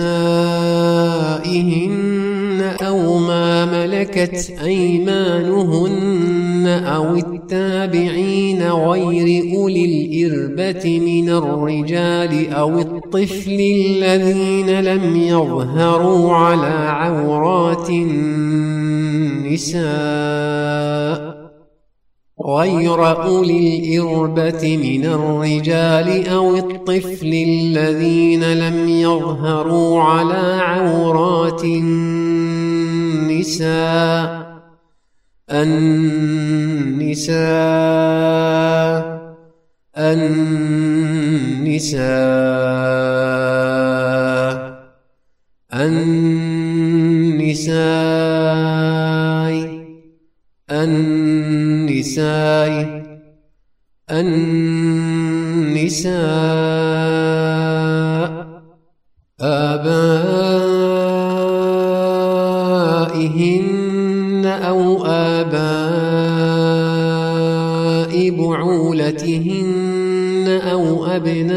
نسائهن أو ما ملكت أيمانهن أو التابعين غير أولي الإربة من الرجال أو الطفل الذين لم يظهروا على عورات النساء غير أولي الإربة من الرجال أو الطفل الذين لم يظهروا على عورات النساء آبائهن أو آباء بعولتهن أو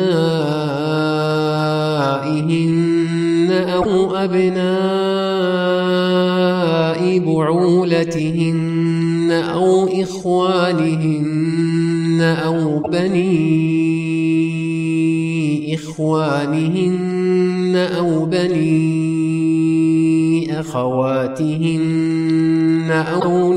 أبنائهن أو أبناء بعولتهن أو إخوانهن أو بني إخوانهن أو بني أخواتهن أو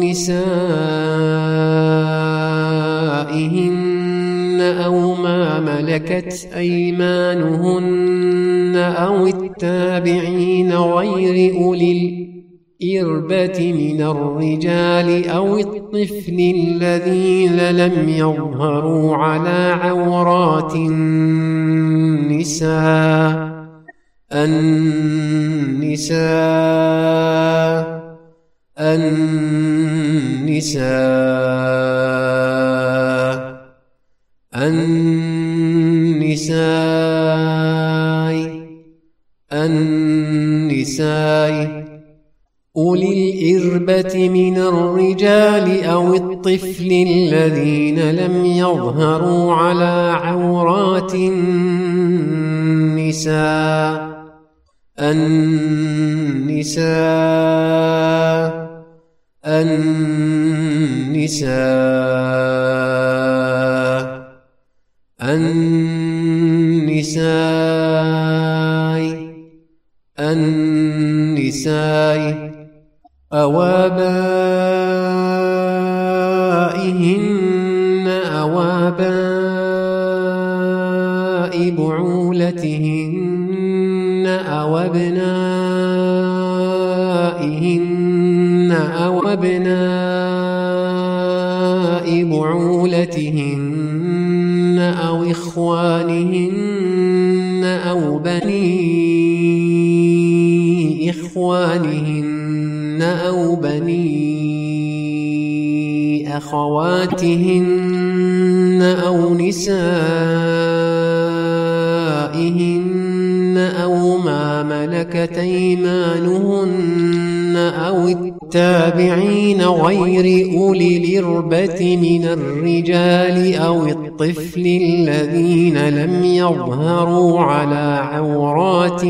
نسائهن أو ما ملكت أيمانهن أو التابعين غير أولي الإربة من الرجال أو الطفل الذين لم يظهروا على عورات النساء أولي الإربة من الرجال أو الطفل الذين لم يظهروا على عورات النساء أو آبائهن أو آباء بعولتهن أو أبنائهن أو أبناء بعولتهن أو إخوانهن أو بني إخوانهن أو بني أخواتهن أو نسائهن أو ما ملكت أيمانهن أو التابعين غير أولي الإربة من الرجال أو الطفل الذين لم يظهروا على عورات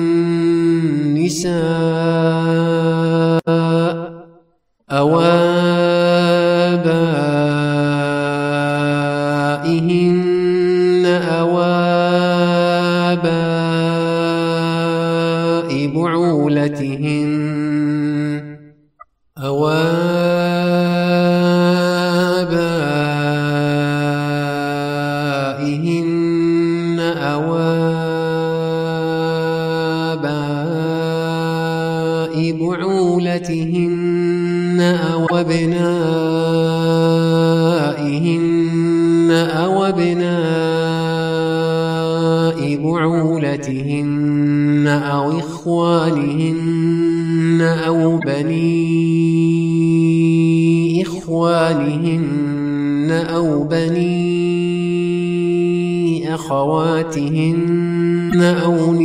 النساء أو آبائهن أو آباء أبنائهن أو أبناء بعولتهن أو إخوانهن أو بني إخوانهن أو بني أخواتهن أو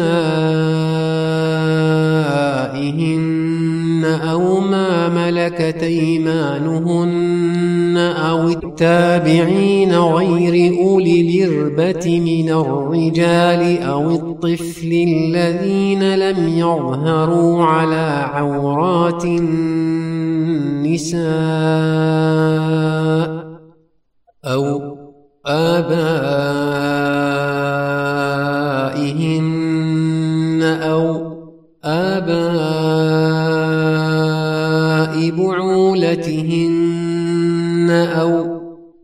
نسائهن أو ما ملكت أيمانهن أو التابعين غير أولي الإربة من الرجال أو الطفل الذين لم يظهروا على عورات النساء أو آبائهن أو آباء بعولتهن أو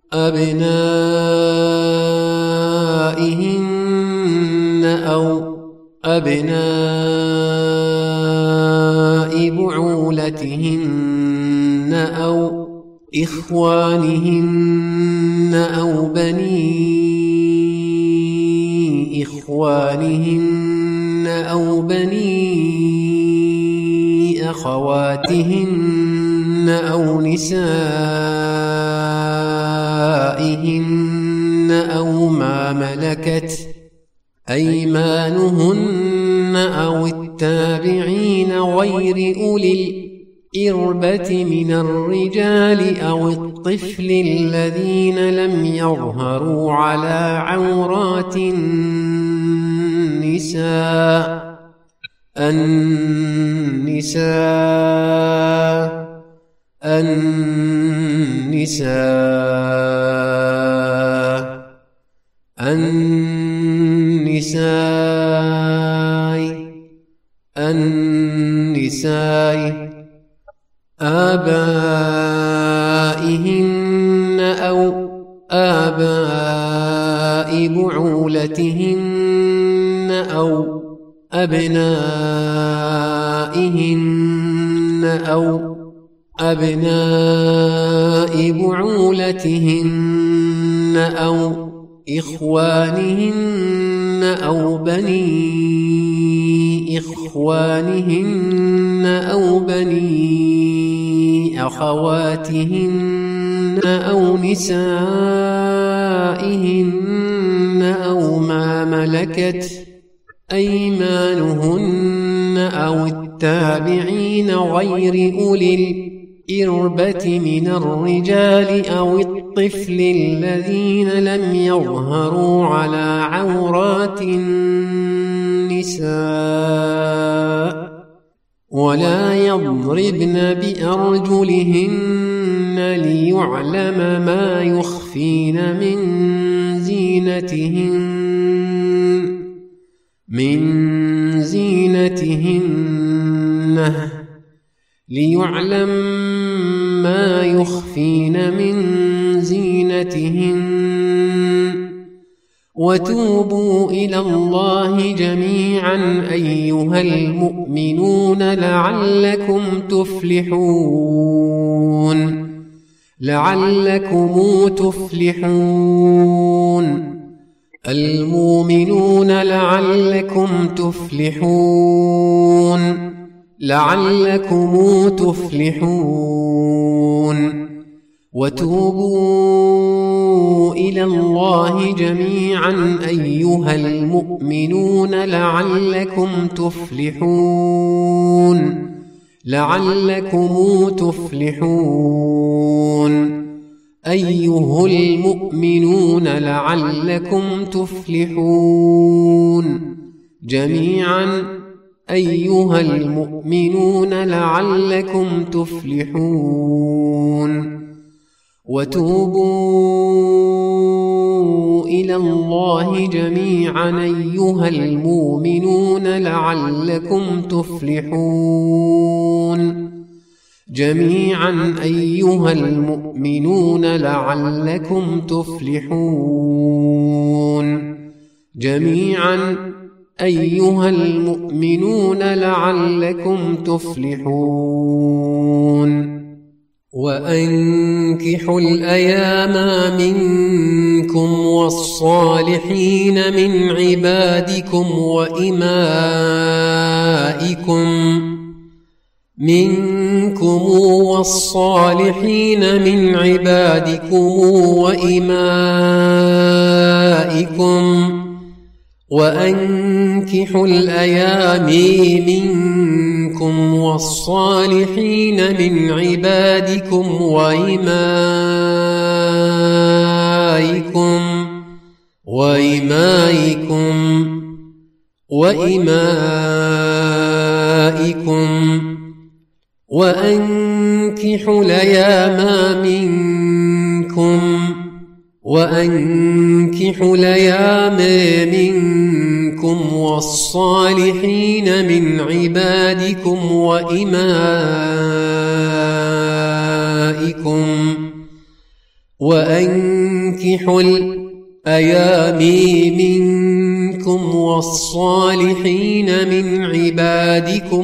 أبنائهن أو أبناء بعولتهن أو إخوانهن أو بني إخوانهن أو بني أخواتهن أو نسائهن أو ما ملكت أيمانهن أو التابعين غير أولي الإربة من الرجال أو الطفل الذين لم يظهروا على عورات النساء النساء آبائهن أو آباء بعولتهن أو أبنائهن أو أبناء بعولتهن أو إخوانهن أو بني إخوانهن أو بني أخواتهن أو نسائهن أو ما ملكت أيمانهن أو التابعين غير أولي الإربة من الرجال أو الطفل الذين لم يظهروا على عورات النساء ولا يضربن بأرجلهن ليعلم ما يخفين من زينتهن ليعلم ما يخفين من زينتهن وتوبوا إلى الله جميعا أيها المؤمنون لعلكم تفلحون المؤمنون لعلكم تفلحون وتوبوا إلى الله جميعا أيها المؤمنون لعلكم تفلحون أيها المؤمنون لعلكم تفلحون جميعا أيها المؤمنون لعلكم تفلحون وتوبوا إلى الله جميعا أيها المؤمنون لعلكم تفلحون جميعا أيها المؤمنون لعلكم تفلحون جميعا أيها المؤمنون لعلكم تفلحون وأنكحوا الأيام منكم والصالحين من عبادكم وأنكحوا الأيام منكم والصالحين من عبادكم وأنكحوا الأيام منكم والصالحين من عبادكم وأنكحوا الأيام منكم والصالحين من عبادكم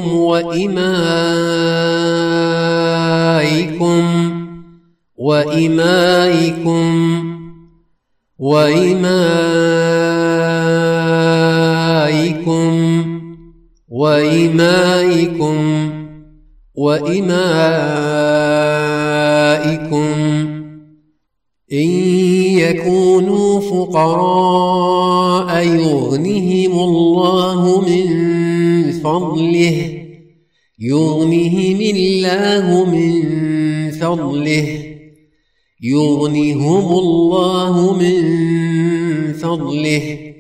وإمائكم إن يكونوا فقراء يغنهم الله من فضله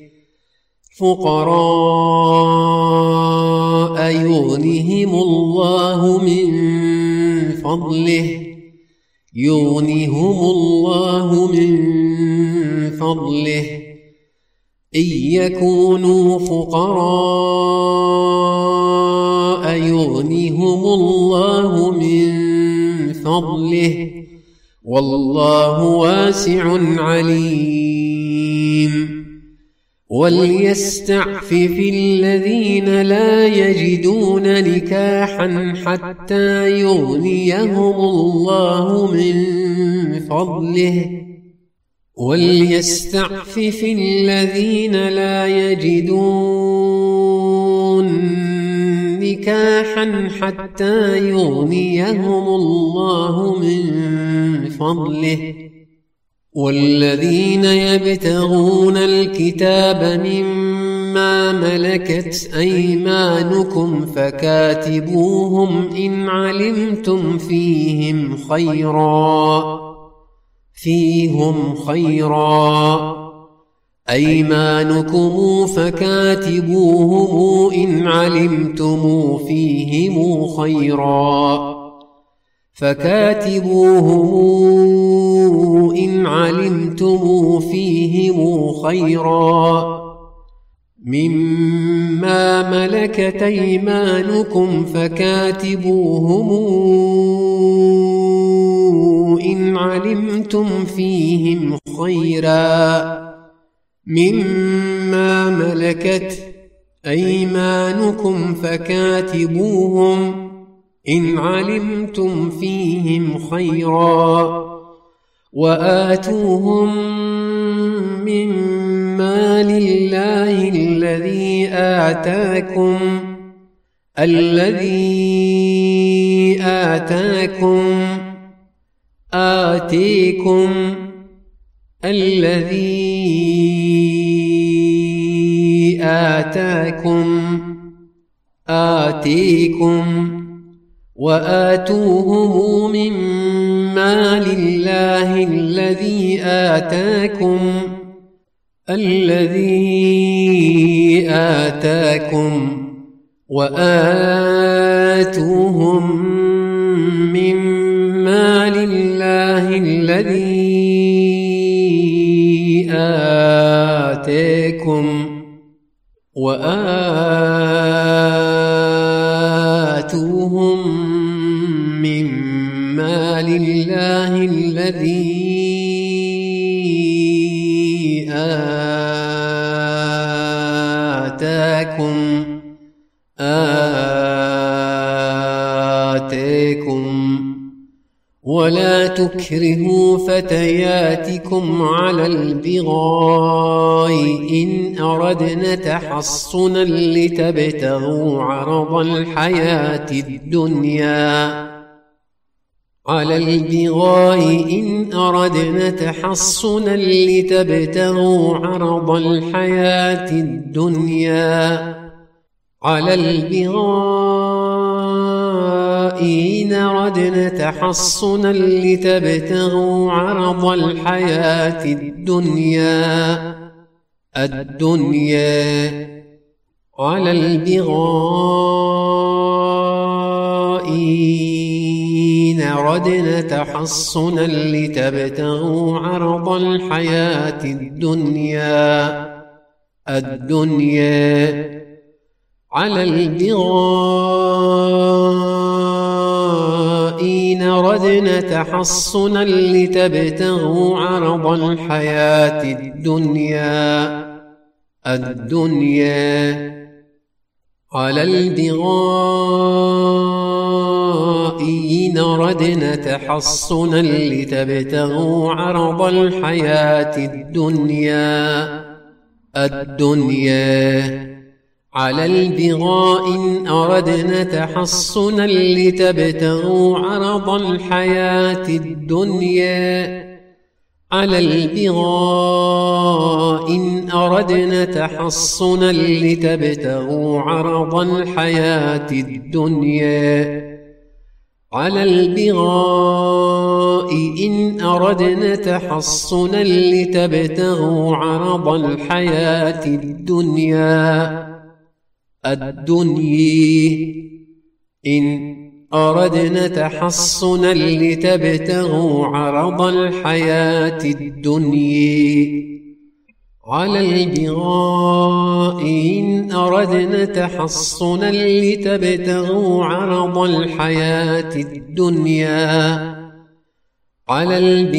فقراء يغنهم الله من فضله إن يكونوا فقراء يغنهم الله من فضله والله واسع عليم وليستعفف الذين لا يجدون نكاحا حتى يغنيهم الله من فضله والذين يبتغون الكتاب مما ملكت أيمانكم فكاتبوهم إن علمتم فيهم خيرا أيمانكم فكاتبوهم إن علمتم فيهم خيرا مما ملكت أيمانكم فكاتبوهم إن علمتم فيهم خيرا وآتوهم من مال الله الذي ولا تكرهوا فتياتكم على البغاء إن أردنا تحصنا لتبتغوا عرض الحياة الدنيا على البغاء إن أردنا تحصنا لتبتغوا عرض الحياة الدنيا على البغاء إن أردنا تحصنا لتبتغوا عرض الحياة الدنيا على البغاء إن أردنا تحصنا لتبتغوا عرض الحياة الدنيا على البغاء إن أردنا تحصنا لتبتغوا عرض الحياة الدنيا على البغاء إن أردنا تحصنا لتبتغوا عرض الحياة الدنيا على البغاء إن أردنا تحصنا لتبتغوا عرض الحياة الدنيا على البغاء إن أردنا تحصنا لتبتغوا عرض الحياة الدنيا على البغاء إن أردنا تحصنا لتبتغوا عرض الحياة الدنيا إن أردنا تحصنا لتبتغوا عرض الحياة الدنيا على البغاء إن أردنا تحصنا لتبتغوا عرض الحياة الدنيا على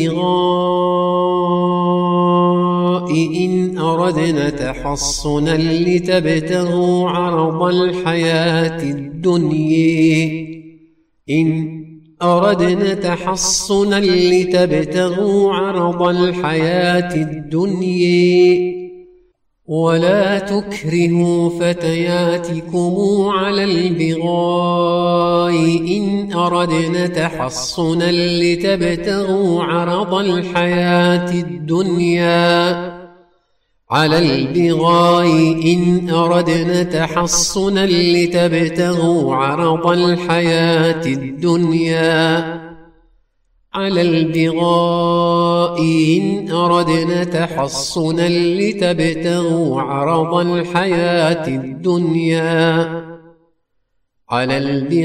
البغاء إن أردنا تحصنا لتبتغوا عرض الحياة الدنيا إن أردنا تحصنا لتبتغوا عرض الحياة الدنيا ولا تكرهوا فتياتكم على البغاء إن أردنا تحصنا لتبتغوا عرض الحياة الدنيا على البغاء إن أردنا تحصنا لتبتغوا عرض الحياة الدنيا على البغاء إن أردنا تحصنا لتبتغوا عرض الحياة الدنيا على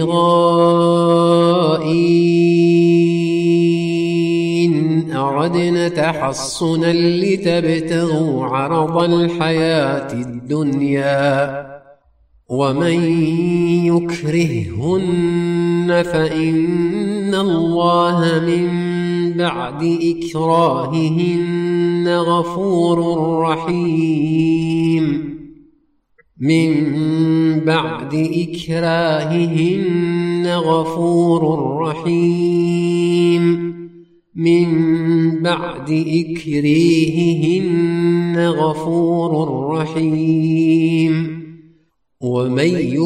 البغاء إن أردنا تحصنا لتبتغوا عرض الحياة الدنيا ومن يكرههن فإن الله من بعد إكراههن غفور رحيم من بعد إكراههن غفور رحيم من بعد إكراههن غفور رحيم ومن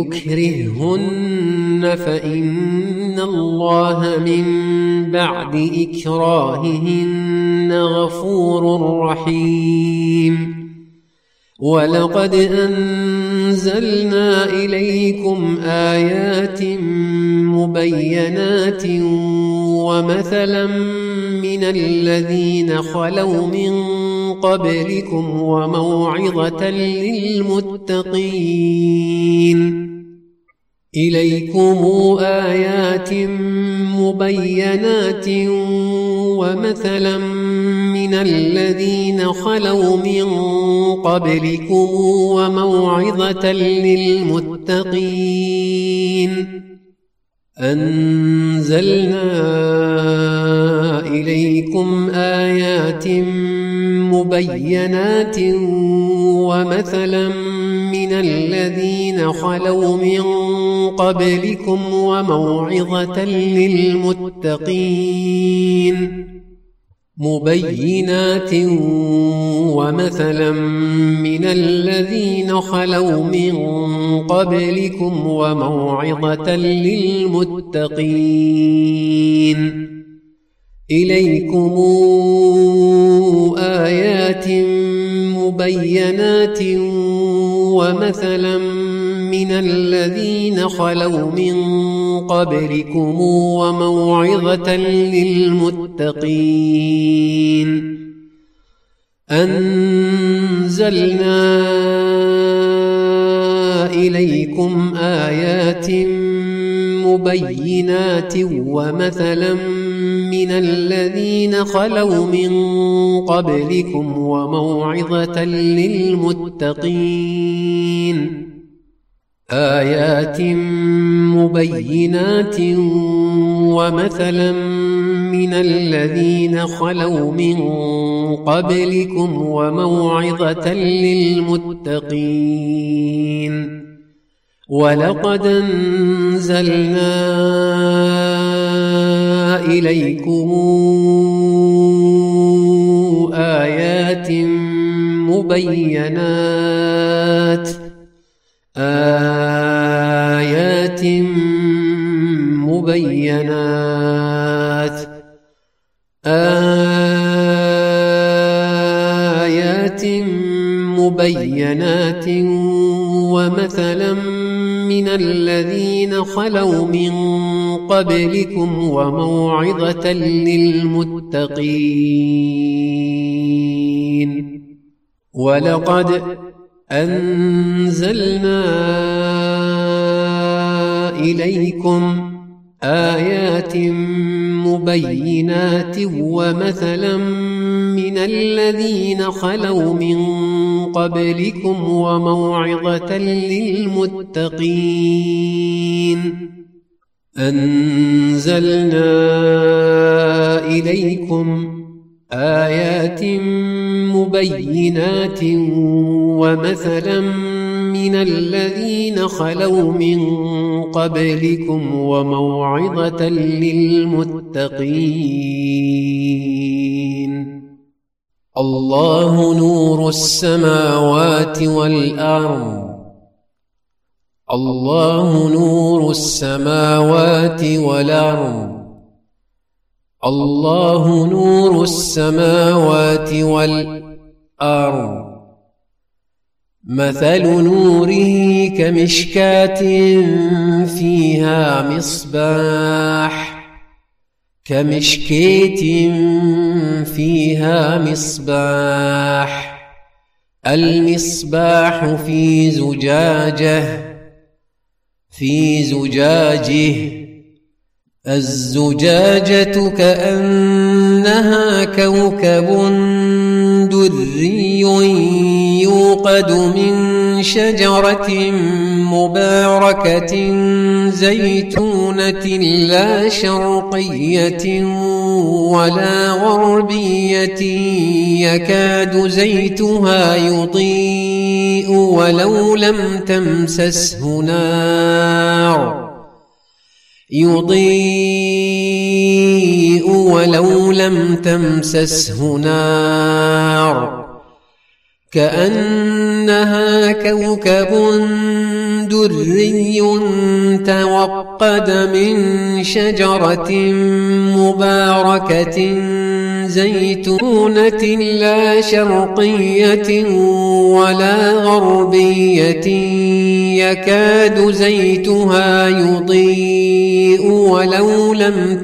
يكرههن فإن الله من بعد إكراههن غفور رحيم ولقد أنزلنا إليكم آيات مبينات ومثلا من الذين خلوا من قبلكم وموعظة للمتقين إليكم آيات مبينات ومثلا من الذين خلوا من قبلكم وموعظة للمتقين أنزلنا إليكم آيات مبينات ومثلا من الذين خلوا من قبلكم وموعظة للمتقين مبينات ومثلا من الذين خلوا من قبلكم وموعظة للمتقين إليكم آيات مبينات ومثلا من الذين خلوا من قبلكم وموعظة للمتقين أنزلنا إليكم آيات مبينات ومثلا من الذين خلوا من قبلكم وموعظة للمتقين آيات مبينات ومثلا من الذين خلوا من قبلكم وموعظة للمتقين ولقد أنزلنا إليكم آيات مبينات ومثلا من الذين خلوا من قبلكم وموعظة للمتقين ولقد أنزلنا إليكم آيات مبينات ومثلا من الذين خلوا من قبلكم وموعظة للمتقين أنزلنا إليكم آيات مبينات ومثلا من الذين خلوا من قبلكم وموعظة للمتقين الله نور السماوات والأرض الله نور السماوات والأرض الله نور السماوات والأرض مثل نوره كمشكاة فيها مصباح المصباح في زجاجه الزجاجة كأنها كوكب دري يوقد من شجرة مباركة زيتونة لا شرقية ولا غربية يكاد زيتها يضيء ولو لم تمسسه نار كأنها كوكب دري توقد من شجرة مباركة زيتونة لا شرقية ولا غربية يكاد زيتها يضيء ولو لم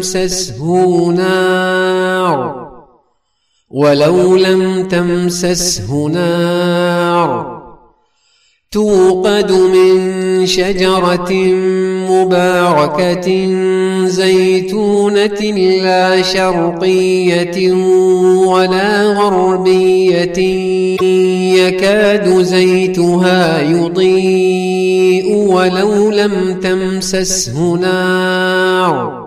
تمسسه نار توقد من شجرة مباركة زيتونة لا شرقية ولا غربية يكاد زيتها يضيء ولو لم تمسسه نار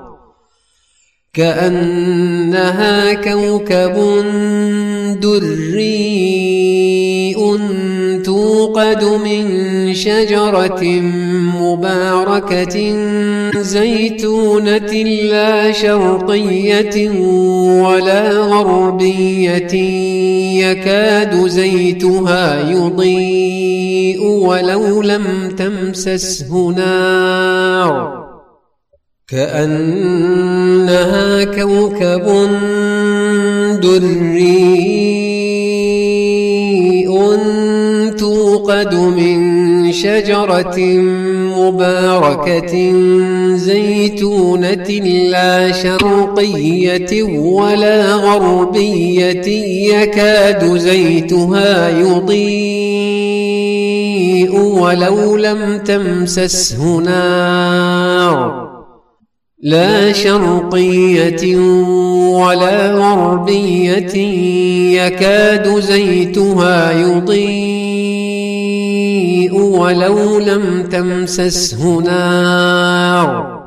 كأنها كوكب دري توقد من شجرة مباركة زيتونة لا شرقية ولا غربية يكاد زيتها يضيء ولو لم تمسسه نار كأنها كوكب دري توقد من شجرة مباركة زيتونة لا شرقية ولا غربية يكاد زيتها يضيء ولو لم تمسسه نار لا شرقية ولا غربية يكاد زيتها يضيء ولو لم تمسسه نار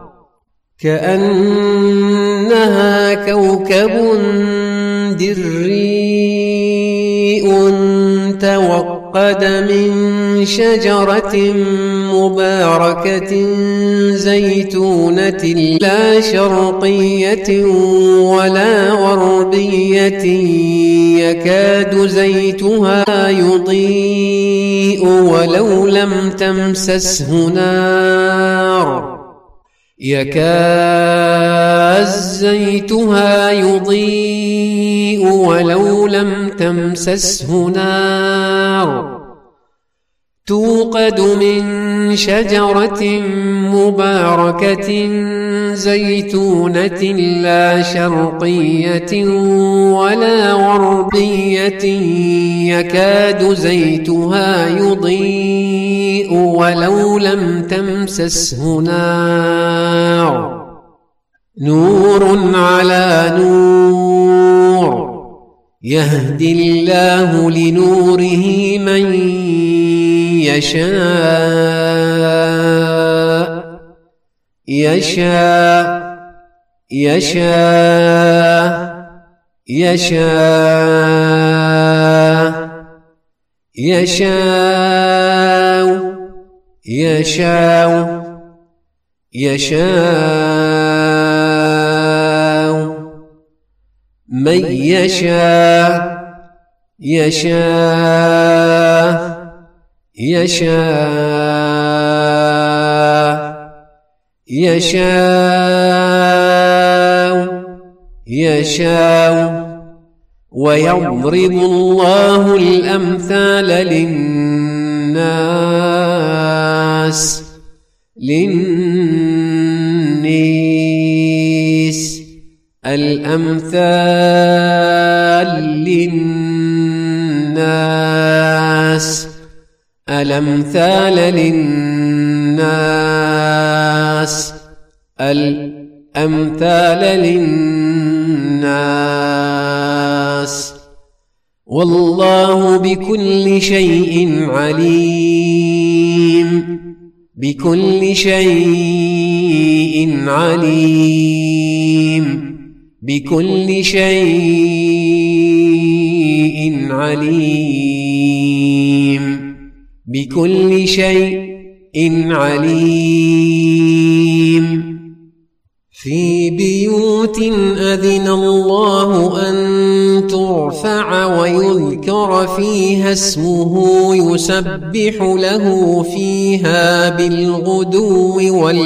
كأنها كوكب دري توقد من شجرة مباركة زيتونة لا شرقية ولا غربية يكاد زيتها يضيء ولو لم تمسسه نار يكاد زيتها يضيء ولو لم تمسسه نار توقد من شجرة مباركة زيتونة لا شرقية ولا غربية يكاد زيتها يضيء ولو لم تمسسه نار نور على نور يهدي الله لنوره من من يشاء ويضرب الله الأمثال للناس الأمثال للناس الأمثال للناس الأمثال للناس والله بكل شيء عليم بكل شيء عليم بكل شيء عليم بكل شيء عليم في بيوت أذن الله أن ترفع ويذكر فيها اسمه يسبح له فيها بالغدو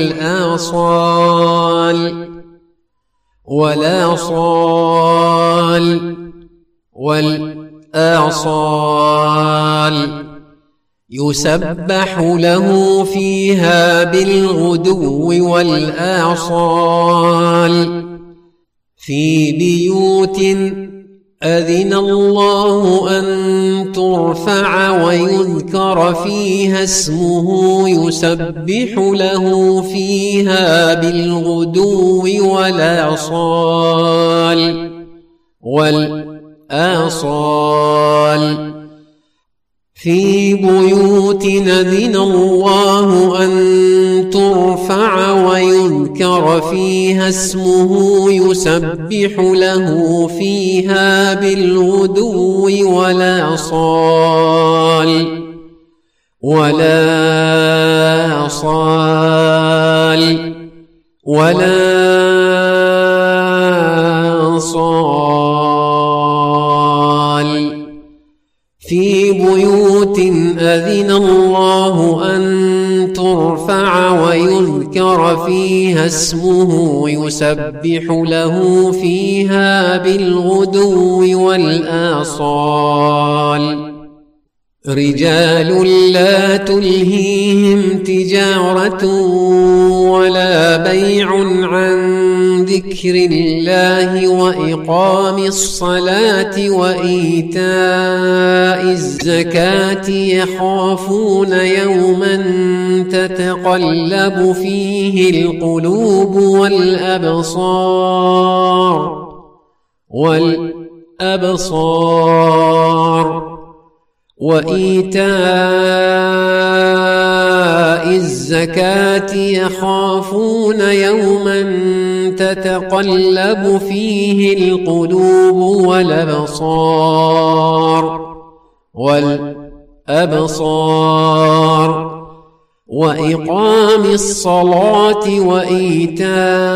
والآصال يسبح له فيها بالغدو والآصال في بيوت أذن الله أن ترفع ويذكر فيها اسمه يسبح له فيها بالغدو والآصال في بيوت أذن الله أن ترفع ويذكر فيها اسمه يسبح له فيها بالغدو ولا صال في بيوت أذن الله أن ترفع ويذكر فيها اسمه يسبح له فيها بالغدو والآصال رجال لا تلهيهم تجارة ولا بيع عن ذكر الله وإقام الصلاة وإيتاء الزكاة يخافون يوما تتقلب فيه القلوب والأبصار وإيتاء الزكاة يخافون يوما تتقلب فيه القلوب والأبصار وإقام الصلاة وإيتاء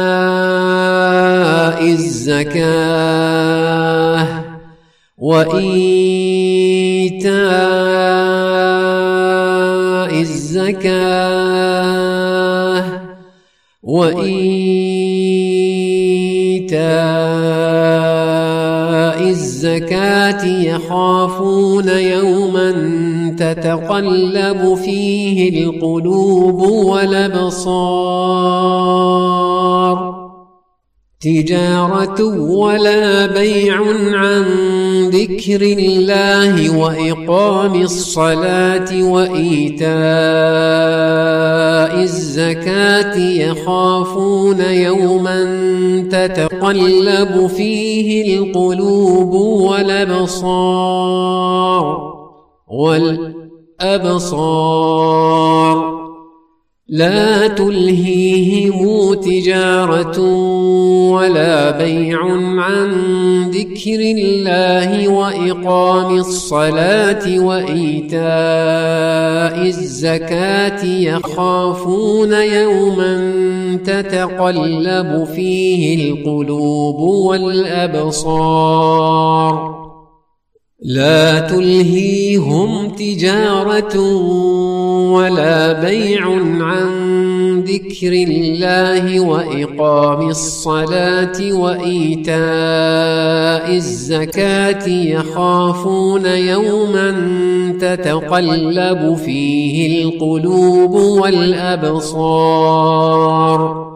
الزكاة يخافون يوما تتقلب فيه القلوب والأبصار تجارة ولا بيع عن ذكر الله وإقام الصلاة وإيتاء الزكاة يخافون يوما تتقلب فيه القلوب والأبصار لا تلهيهم تجارة ولا بيع عن ذكر الله وإقام الصلاة وإيتاء الزكاة يخافون يوما تتقلب فيه القلوب والأبصار لا تلهيهم تجارة ولا بيع عن ذكر الله وإقام الصلاة وإيتاء الزكاة يخافون يوما تتقلب فيه القلوب والأبصار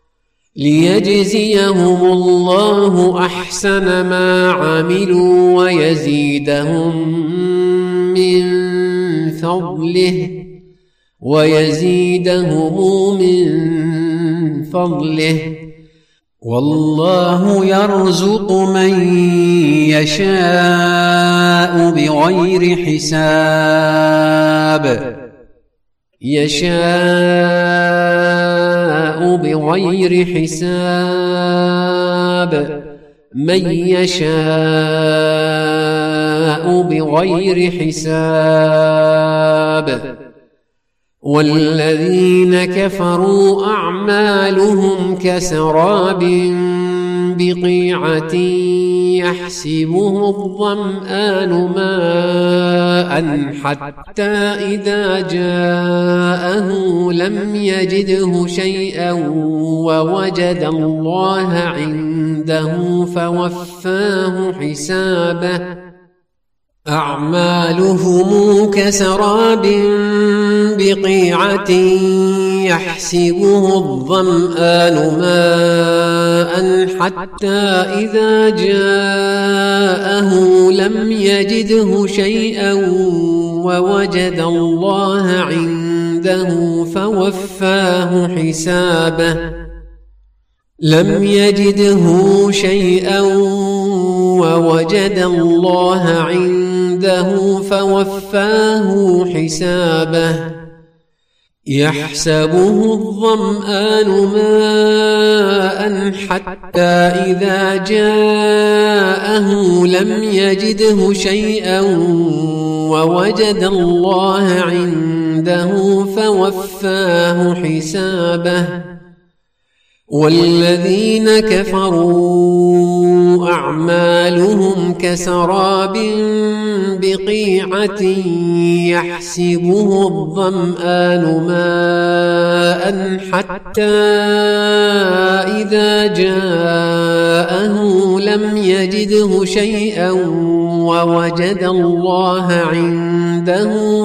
ليجزيهم الله أحسن ما عملوا ويزيدهم من فضله والله يرزق من يشاء بغير حساب من يشاء بغير حساب والذين كفروا أعمالهم كسراب بقيعة يحسبه الظمآن ماء حتى إذا جاءه لم يجده شيئا ووجد الله عنده فوفاه حسابه أعمالهم كسراب بقيعة يحسبه الظمآن ماء حتى إذا جاءه لم يجده شيئا ووجد الله عنده فوفاه حسابه يحسبه الظمآن ماء حتى إذا جاءه لم يجده شيئا ووجد الله عنده فوفاه حسابه والذين كفروا أعمالهم كسراب بقيعة يحسبه الظمآن ماء حتى إذا جاءه لم يجده شيئا ووجد الله عنده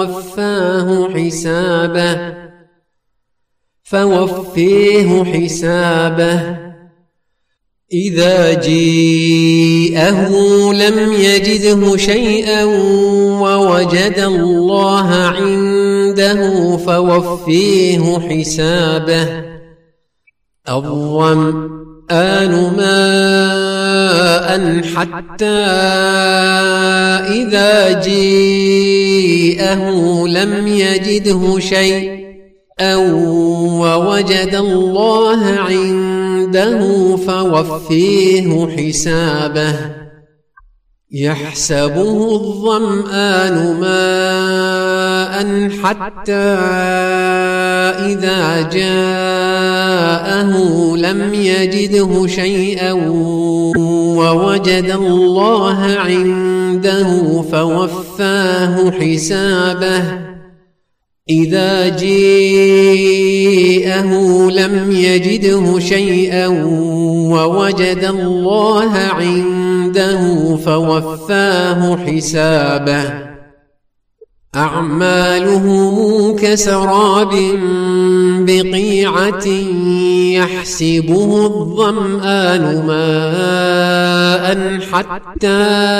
فوفيه حسابه إذا جاءه لم يجده شيئا ووجد الله عنده فوفيه حسابه الظمآن ماء حتى إذا جاءه لم يجده شيئا ووجد الله عنده فوفيه حسابه يحسبه الظمآن ماء حتى إذا جاءه لم يجده شيئا ووجد الله عنده فوفاه حسابه إذا جاءه لم يجده شيئا ووجد الله عنده فوفاه حسابه أعمالهم كسراب بقيعة يحسبه الظمآن ماء حتى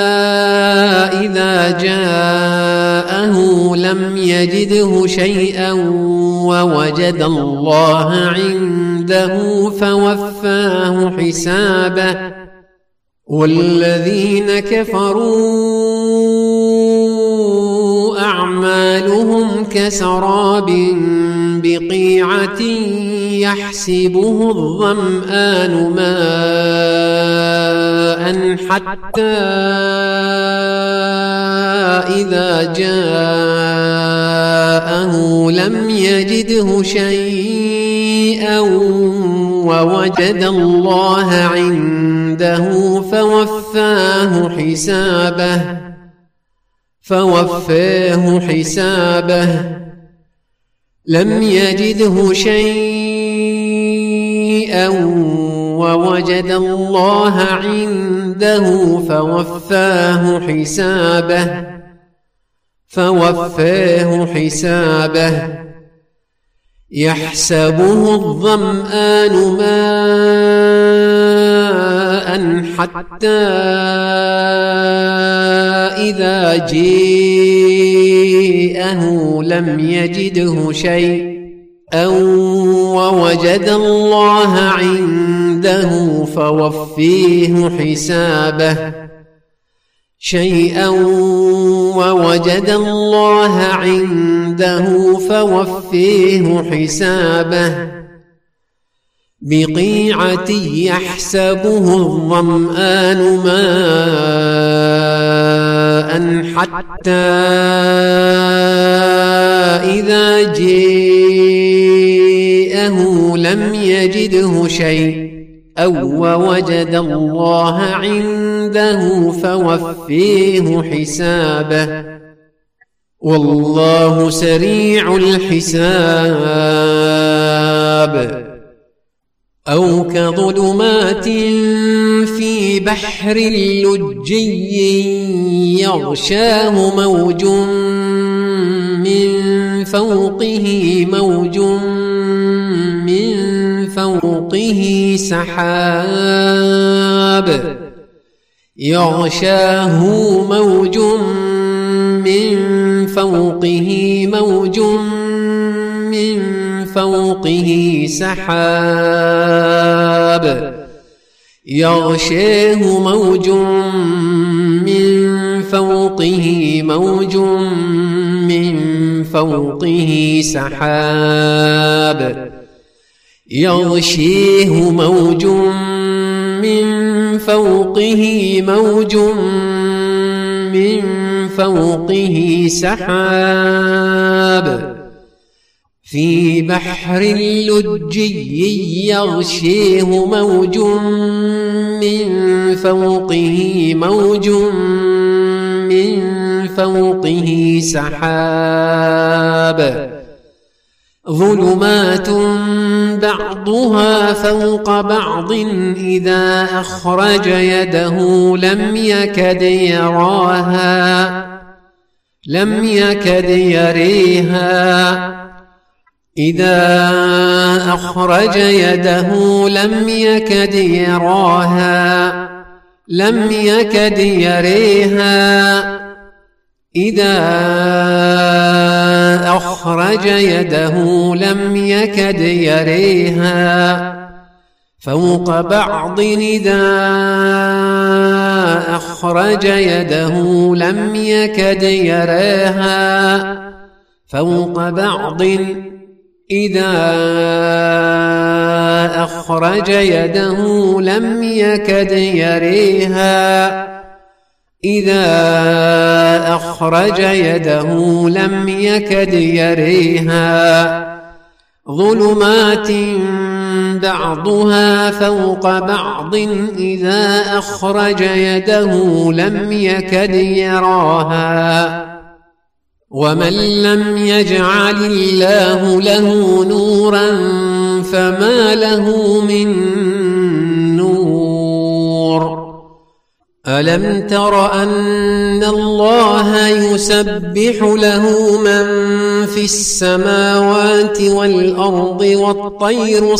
إذا جاءه لم يجده شيئا ووجد الله عنده فوفاه حسابه والذين كفروا أعمالهم كسراب بقيعة يحسبه الظمآن ماء حتى إذا جاءه لم يجده شيئا ووجد الله عنده فوفاه حسابه لم يجده شيئا ووجد الله عنده فوفاه حسابه يحسبه الظمآن ماء حتى إذا جاءه لم يجده شيئا ووجد الله عنده فوفيه حسابه بقيعة يحسبه الظمآن ماء حتى إذا جاءه لم يجده شيئا ووجد الله عنده فوفيه حسابه والله سريع الحساب أو كظلمات في بحر لجي يغشاه موج من فوقه سحاب يغشاه موج من فوقه سحاب يغشاه موج من فوقه سحاب يغشيه موج من فوقه موج من فوقه سحاب في بحر لجي يغشيه موج من فوقه موج من فوقه سحاب ظلمات بعضها فوق بعض إذا أخرج يده لم يكد يريها إذا أخرج يده لم يكد يريها إذا أخرج يده لم يكد يريها فوق بعض إذا أخرج يده لم يكد يريها فوق بعض إذا أخرج يده لم يكد يريها إذا أخرج يده لم يكد يريها ظلمات بعضها فوق بعض إذا أخرج يده لم يكد يراها ومن لم يجعل الله له نورا فما له من نور ألم تر أن الله يسبح له من في السماوات والأرض والطير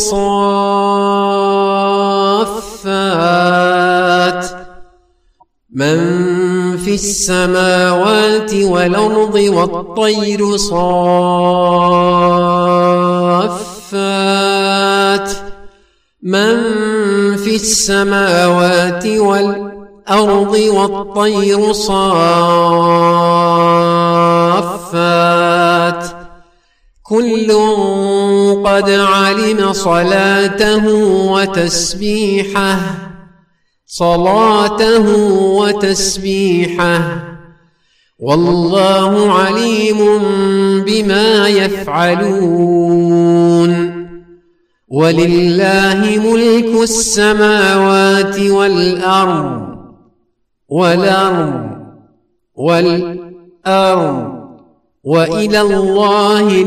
صافات من في السماوات والأرض والطير صافات من في السماوات والأرض والطير صافات كل قد علم صلاته وتسبيحه والله عليم بما يفعلون ولله ملك السماوات والأرض وإلى الله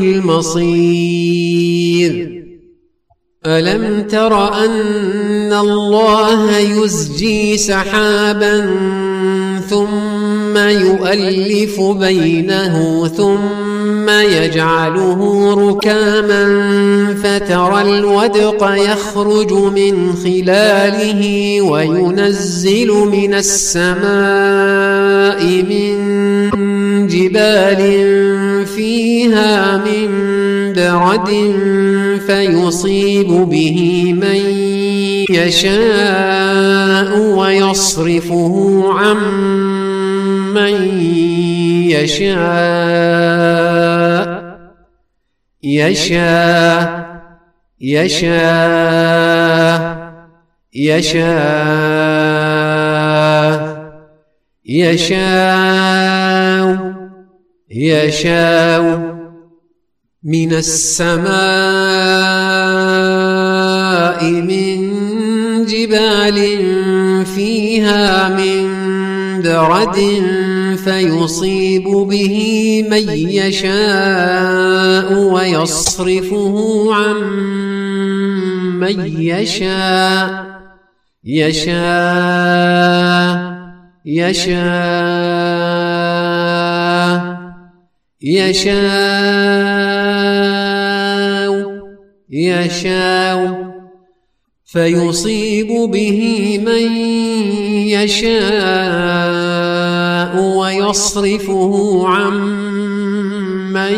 المصير ألم تر أن الله يزجي سحابا ثم يؤلف بينه ثم يجعله ركاما فترى الودق يخرج من خلاله وينزل من السماء من جبال فيها من برد فيصيب به من يشاء ويصرفه عن من يشاء من السماء من جبال فيها من برد فيصيب به من يشاء ويصرفه عن من يشاء فيصيب به من يشاء ويصرفه عن من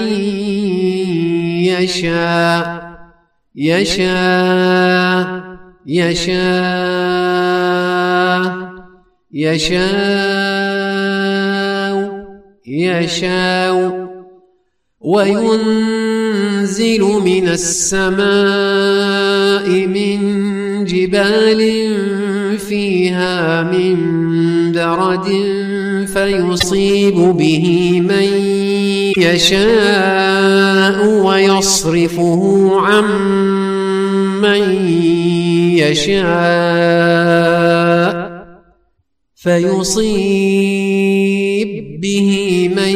يشاء وينزل من السماء من جبال فيها من برد فيصيب به من يشاء ويصرفه عن من يشاء فيصيب به من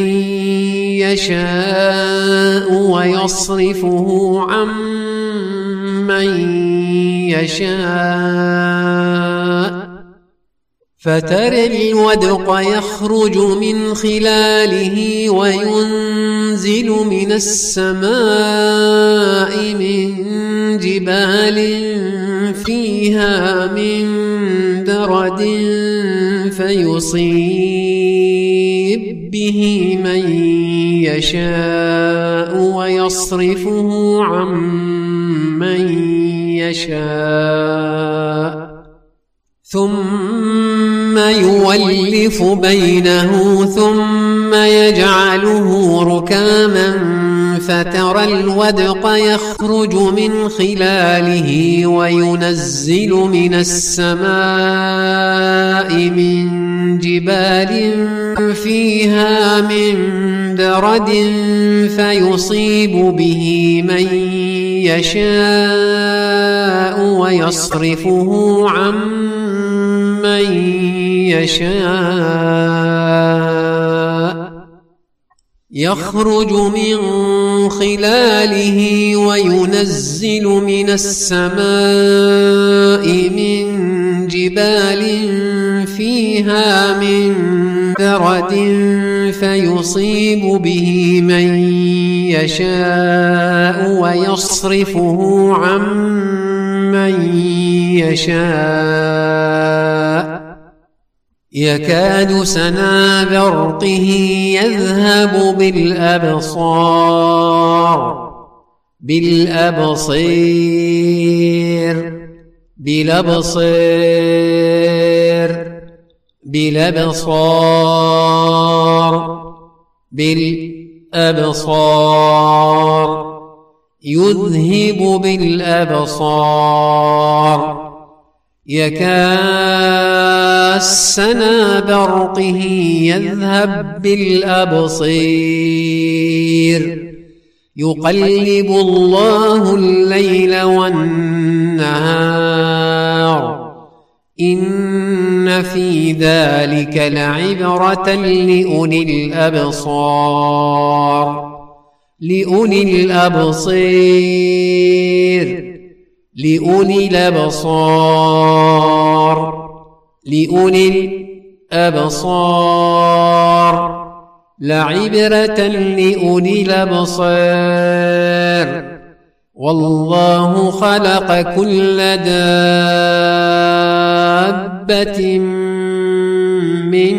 يشاء ويصرفه عن من يشاء فترى الودق يخرج من خلاله وينزل من السماء من جبال فيها من برد فيصيب به من يشاء ويصرفه عن من يشاء ثم يولف بينه ثم يجعله ركاما فترى الودق يخرج من خلاله وينزل من السماء من جبال فيها من برد فيصيب به من يشاء ويصرفه عن من يشاء يخرج من خلاله وينزل من السماء من جبال فيها من برد فيصيب به من يشاء ويصرفه عن من يشاء يكاد سنا برقه يذهب بالأبصار يذهب بالأبصار يكاد سنا برقه يذهب بالأبصير يقلب الله الليل والنهار إن في ذلك لعبرة لأولي الأبصار لعبرة لأولي الأبصار والله خلق كل دابة من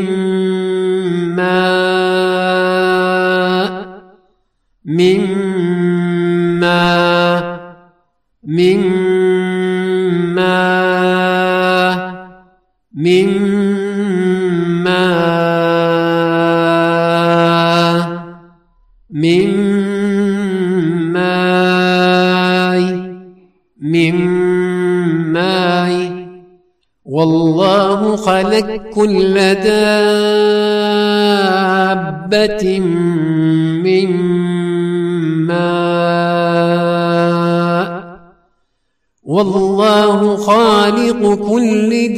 ماء والله خلق كل دابة من ماء والله خالق كل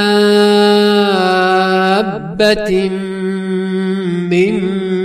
دابة من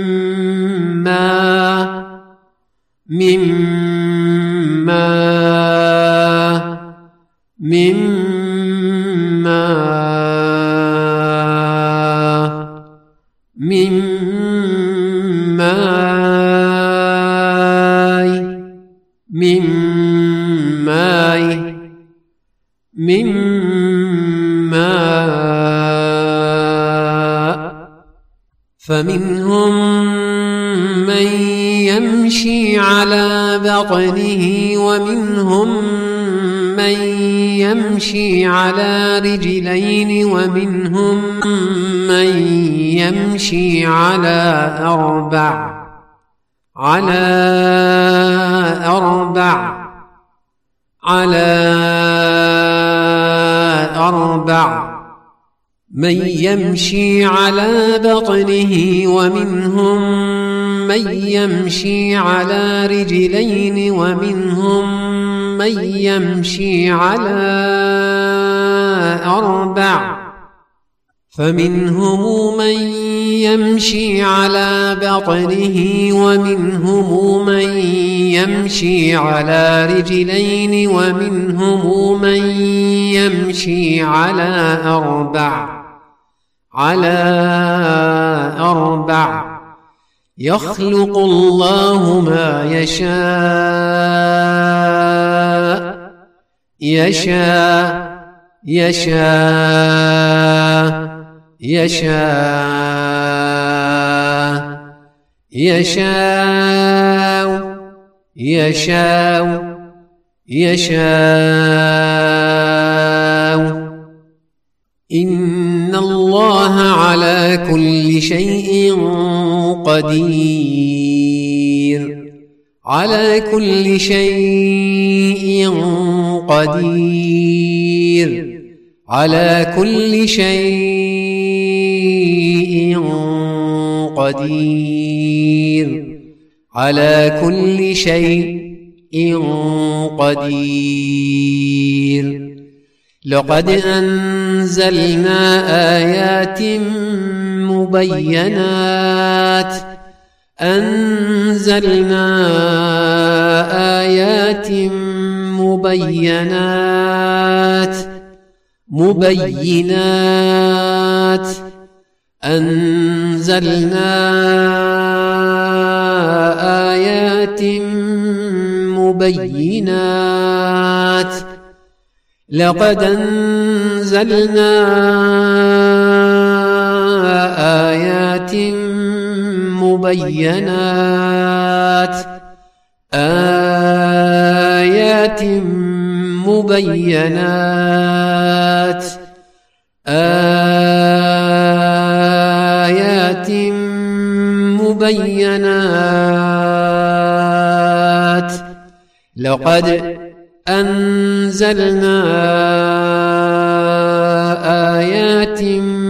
ماء فمنهم من يمشي على بطنه ومنهم من يمشي على رجلين ومنهم من يمشي على على أربع من يمشي على بطنه ومنهم من يمشي على رجلين ومنهم من يمشي على أربع فمنهم من يمشي على بطنه ومنهم من يمشي على رجلين ومنهم من يمشي على أربع يخلق الله ما يشاء إن الله على كل شيء قدير على كل شيء قدير على كل شيء قدير على كل شيء قدير لقد أنزلنا آيات مبينات لقد أنزلنا آيات مبينات لقد أنزلنا آيات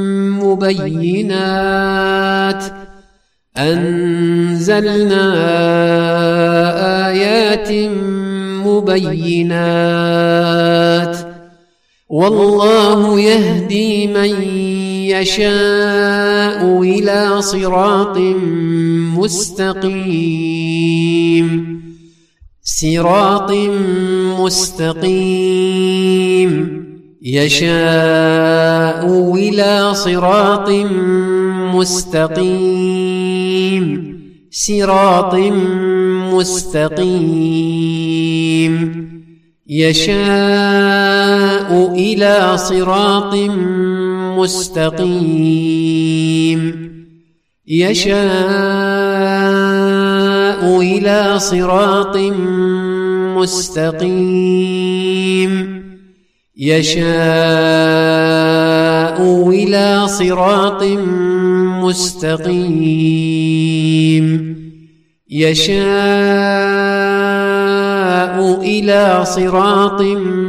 مبينات والله يهدي من يشاء إلى صراط مستقيم يشاء إلى صراط مستقيم يشاء إلى صراط مستقيم يشاء إلى صراط مستقيم يشاء إلى صراط مستقيم يشاء إلى صراط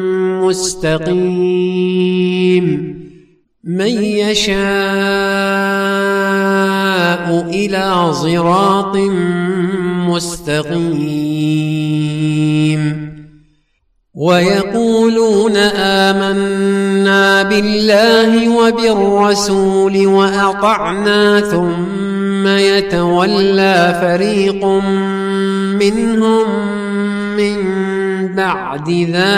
مستقيم من يشاء إلى صراط مستقيم ويقولون آمنا بالله وبالرسول وأطعنا ثم يتولى فريق منهم من بعد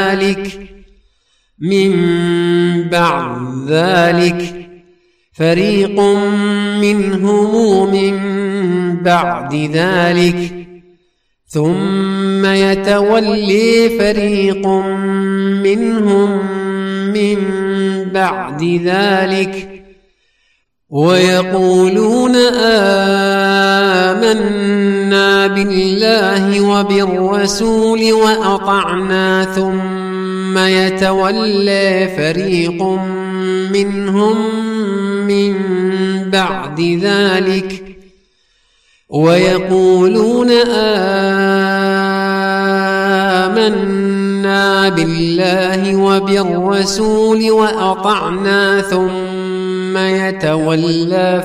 ذلك فريق منهم من بعد ذلك ثم يتولي فريق منهم من بعد ذلك ويقولون آمنا بالله وبالرسول وأطعنا ثم يتولى فريق منهم من بعد ذلك ويقولون آمنا بالله وبالرسول وأطعنا ثم يتولى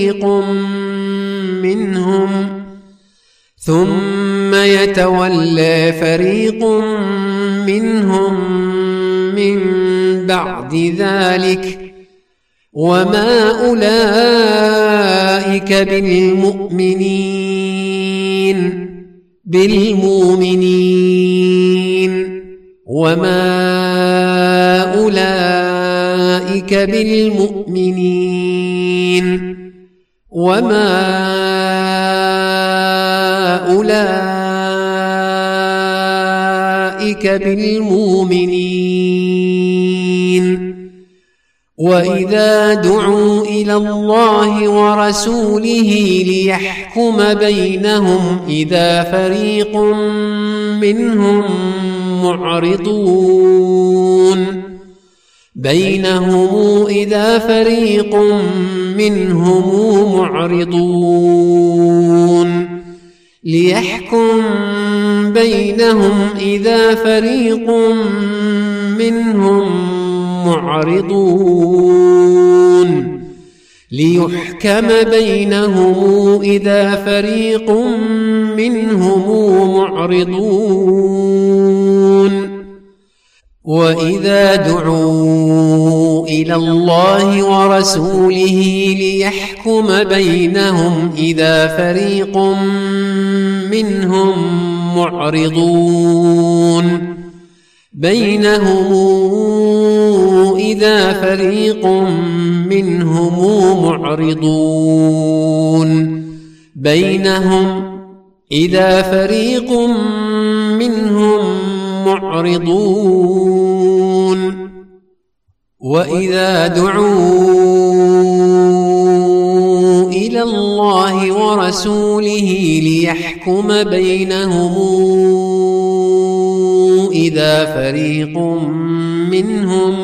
فريق منهم من بعد ذلك وما أولئك بالمؤمنين وما أولئك بالمؤمنين وإذا دعوا إلى الله ورسوله ليحكم بينهم إذا فريق منهم ليحكم بينهم إذا فريق منهم معرضون وإذا دعوا إلى الله ورسوله ليحكم بينهم إذا فريق منهم معرضون وإذا دعوا إلى الله ورسوله ليحكم بينهم إذا فريق منهم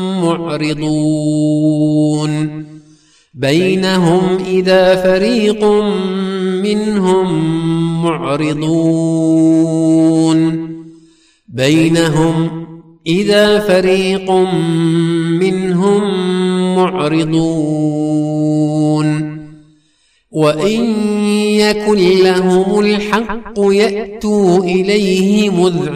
معرضون وإن يكن لهم الحق يأتوا إليه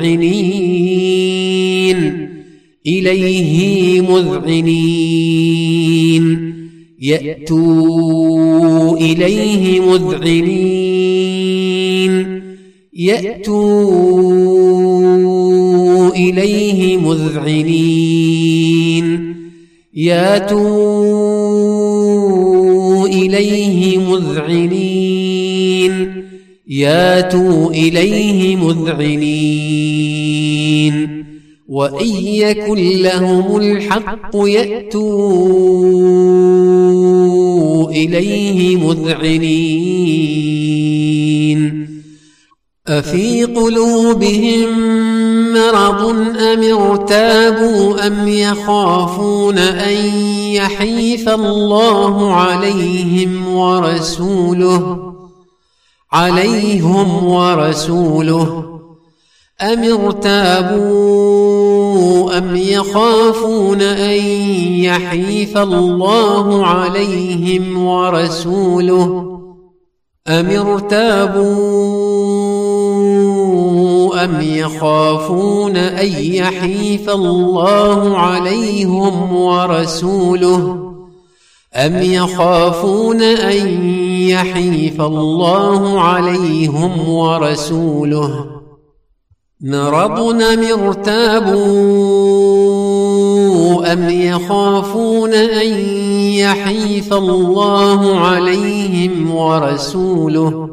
مذعنين وإن يكن لهم الحق يأتوا إليه مذعنين أفي قلوبهم مرض أم ارتابوا أم يخافون أن يحيف الله عليهم ورسوله أم ارتابوا أم يخافون أن يحيف الله عليهم ورسوله مرض أم ارتابوا أم يخافون أن يحيف الله عليهم ورسوله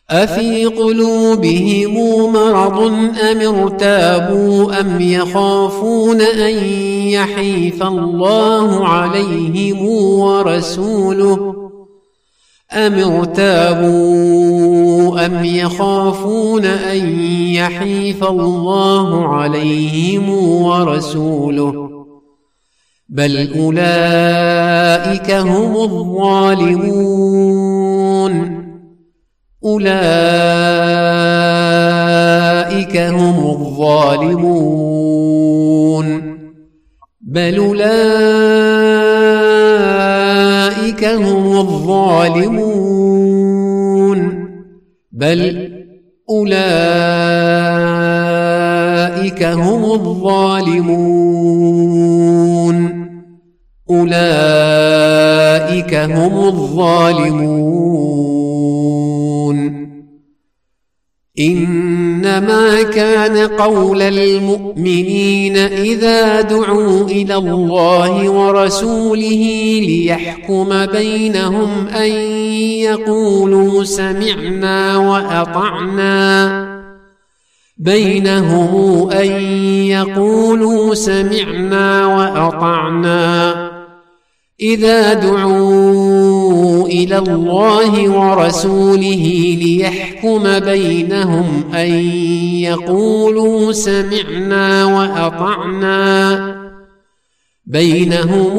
أفي قلوبهم مرض أم ارتابوا أم يخافون أن يحيف الله عليهم ورسوله أم ارتابوا أم يخافون أن يحيف الله عليهم ورسوله بل أولئك هم الظالمون أولئك هم الظالمون بل أولئك هم الظالمون بل أولئك هم الظالمون أولئك هم الظالمون إنما كان قول المؤمنين إذا دعوا إلى الله ورسوله ليحكم بينهم أن يقولوا سمعنا وأطعنا بينهم أن يقولوا سمعنا وأطعنا إذا دعوا إلى الله ورسوله ليحكم بينهم أن يقولوا سمعنا وأطعنا بينهم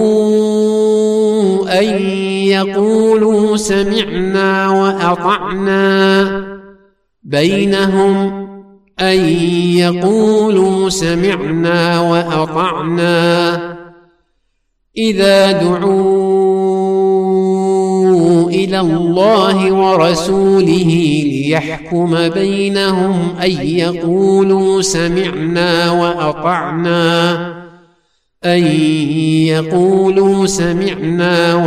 أن يقولوا سمعنا وأطعنا بينهم أن يقولوا سمعنا وأطعنا إذا دعوا إلى الله ورسوله ليحكم بينهم أن يقولوا سمعنا وأطعنا أن يقولوا سمعنا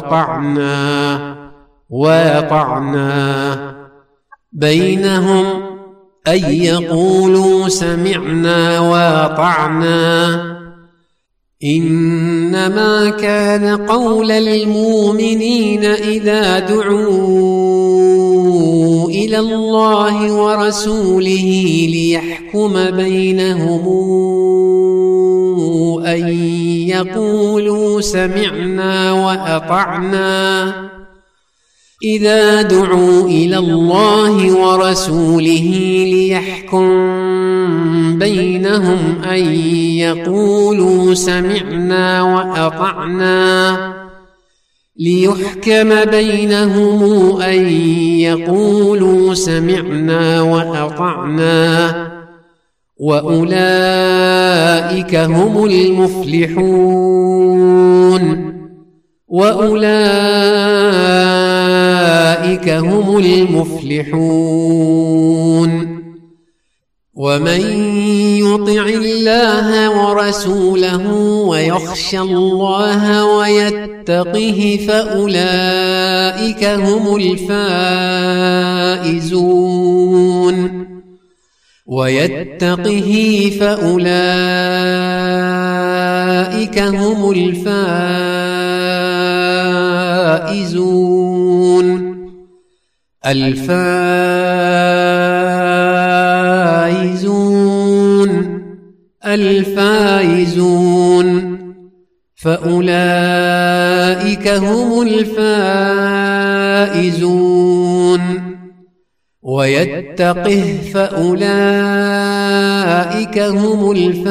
وأطعنا بينهم أن يقولوا سمعنا وأطعنا إنما كان قول المؤمنين إذا دعوا إلى الله ورسوله ليحكم بينهم أن يقولوا سمعنا وأطعنا إذا دعوا إلى الله ورسوله ليحكم بينهم أن يقولوا سمعنا وأطعنا ليحكم بينهم أن يقولوا سمعنا وأطعنا وأولئك هم المفلحون وأولئك هم المفلحون ومن يطع الله ورسوله ويخشى الله ويتقه فأولئك هم الفائزون ويتقه فأولئك هم الفائزون الفائزون فأولئك هم الفائزون ويتقه فأولئك هم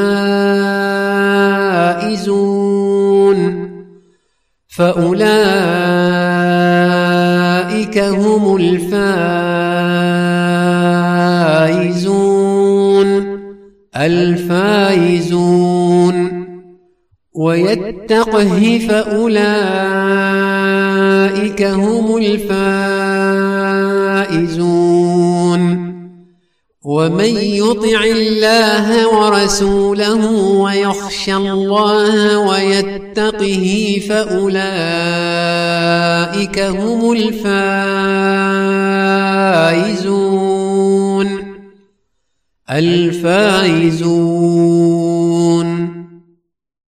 الفائزون فأولئك هم الفائزون ويتقه فأولئك هم الفائزون ومن يطع الله ورسوله ويخشى الله ويتقه فأولئك هم الفائزون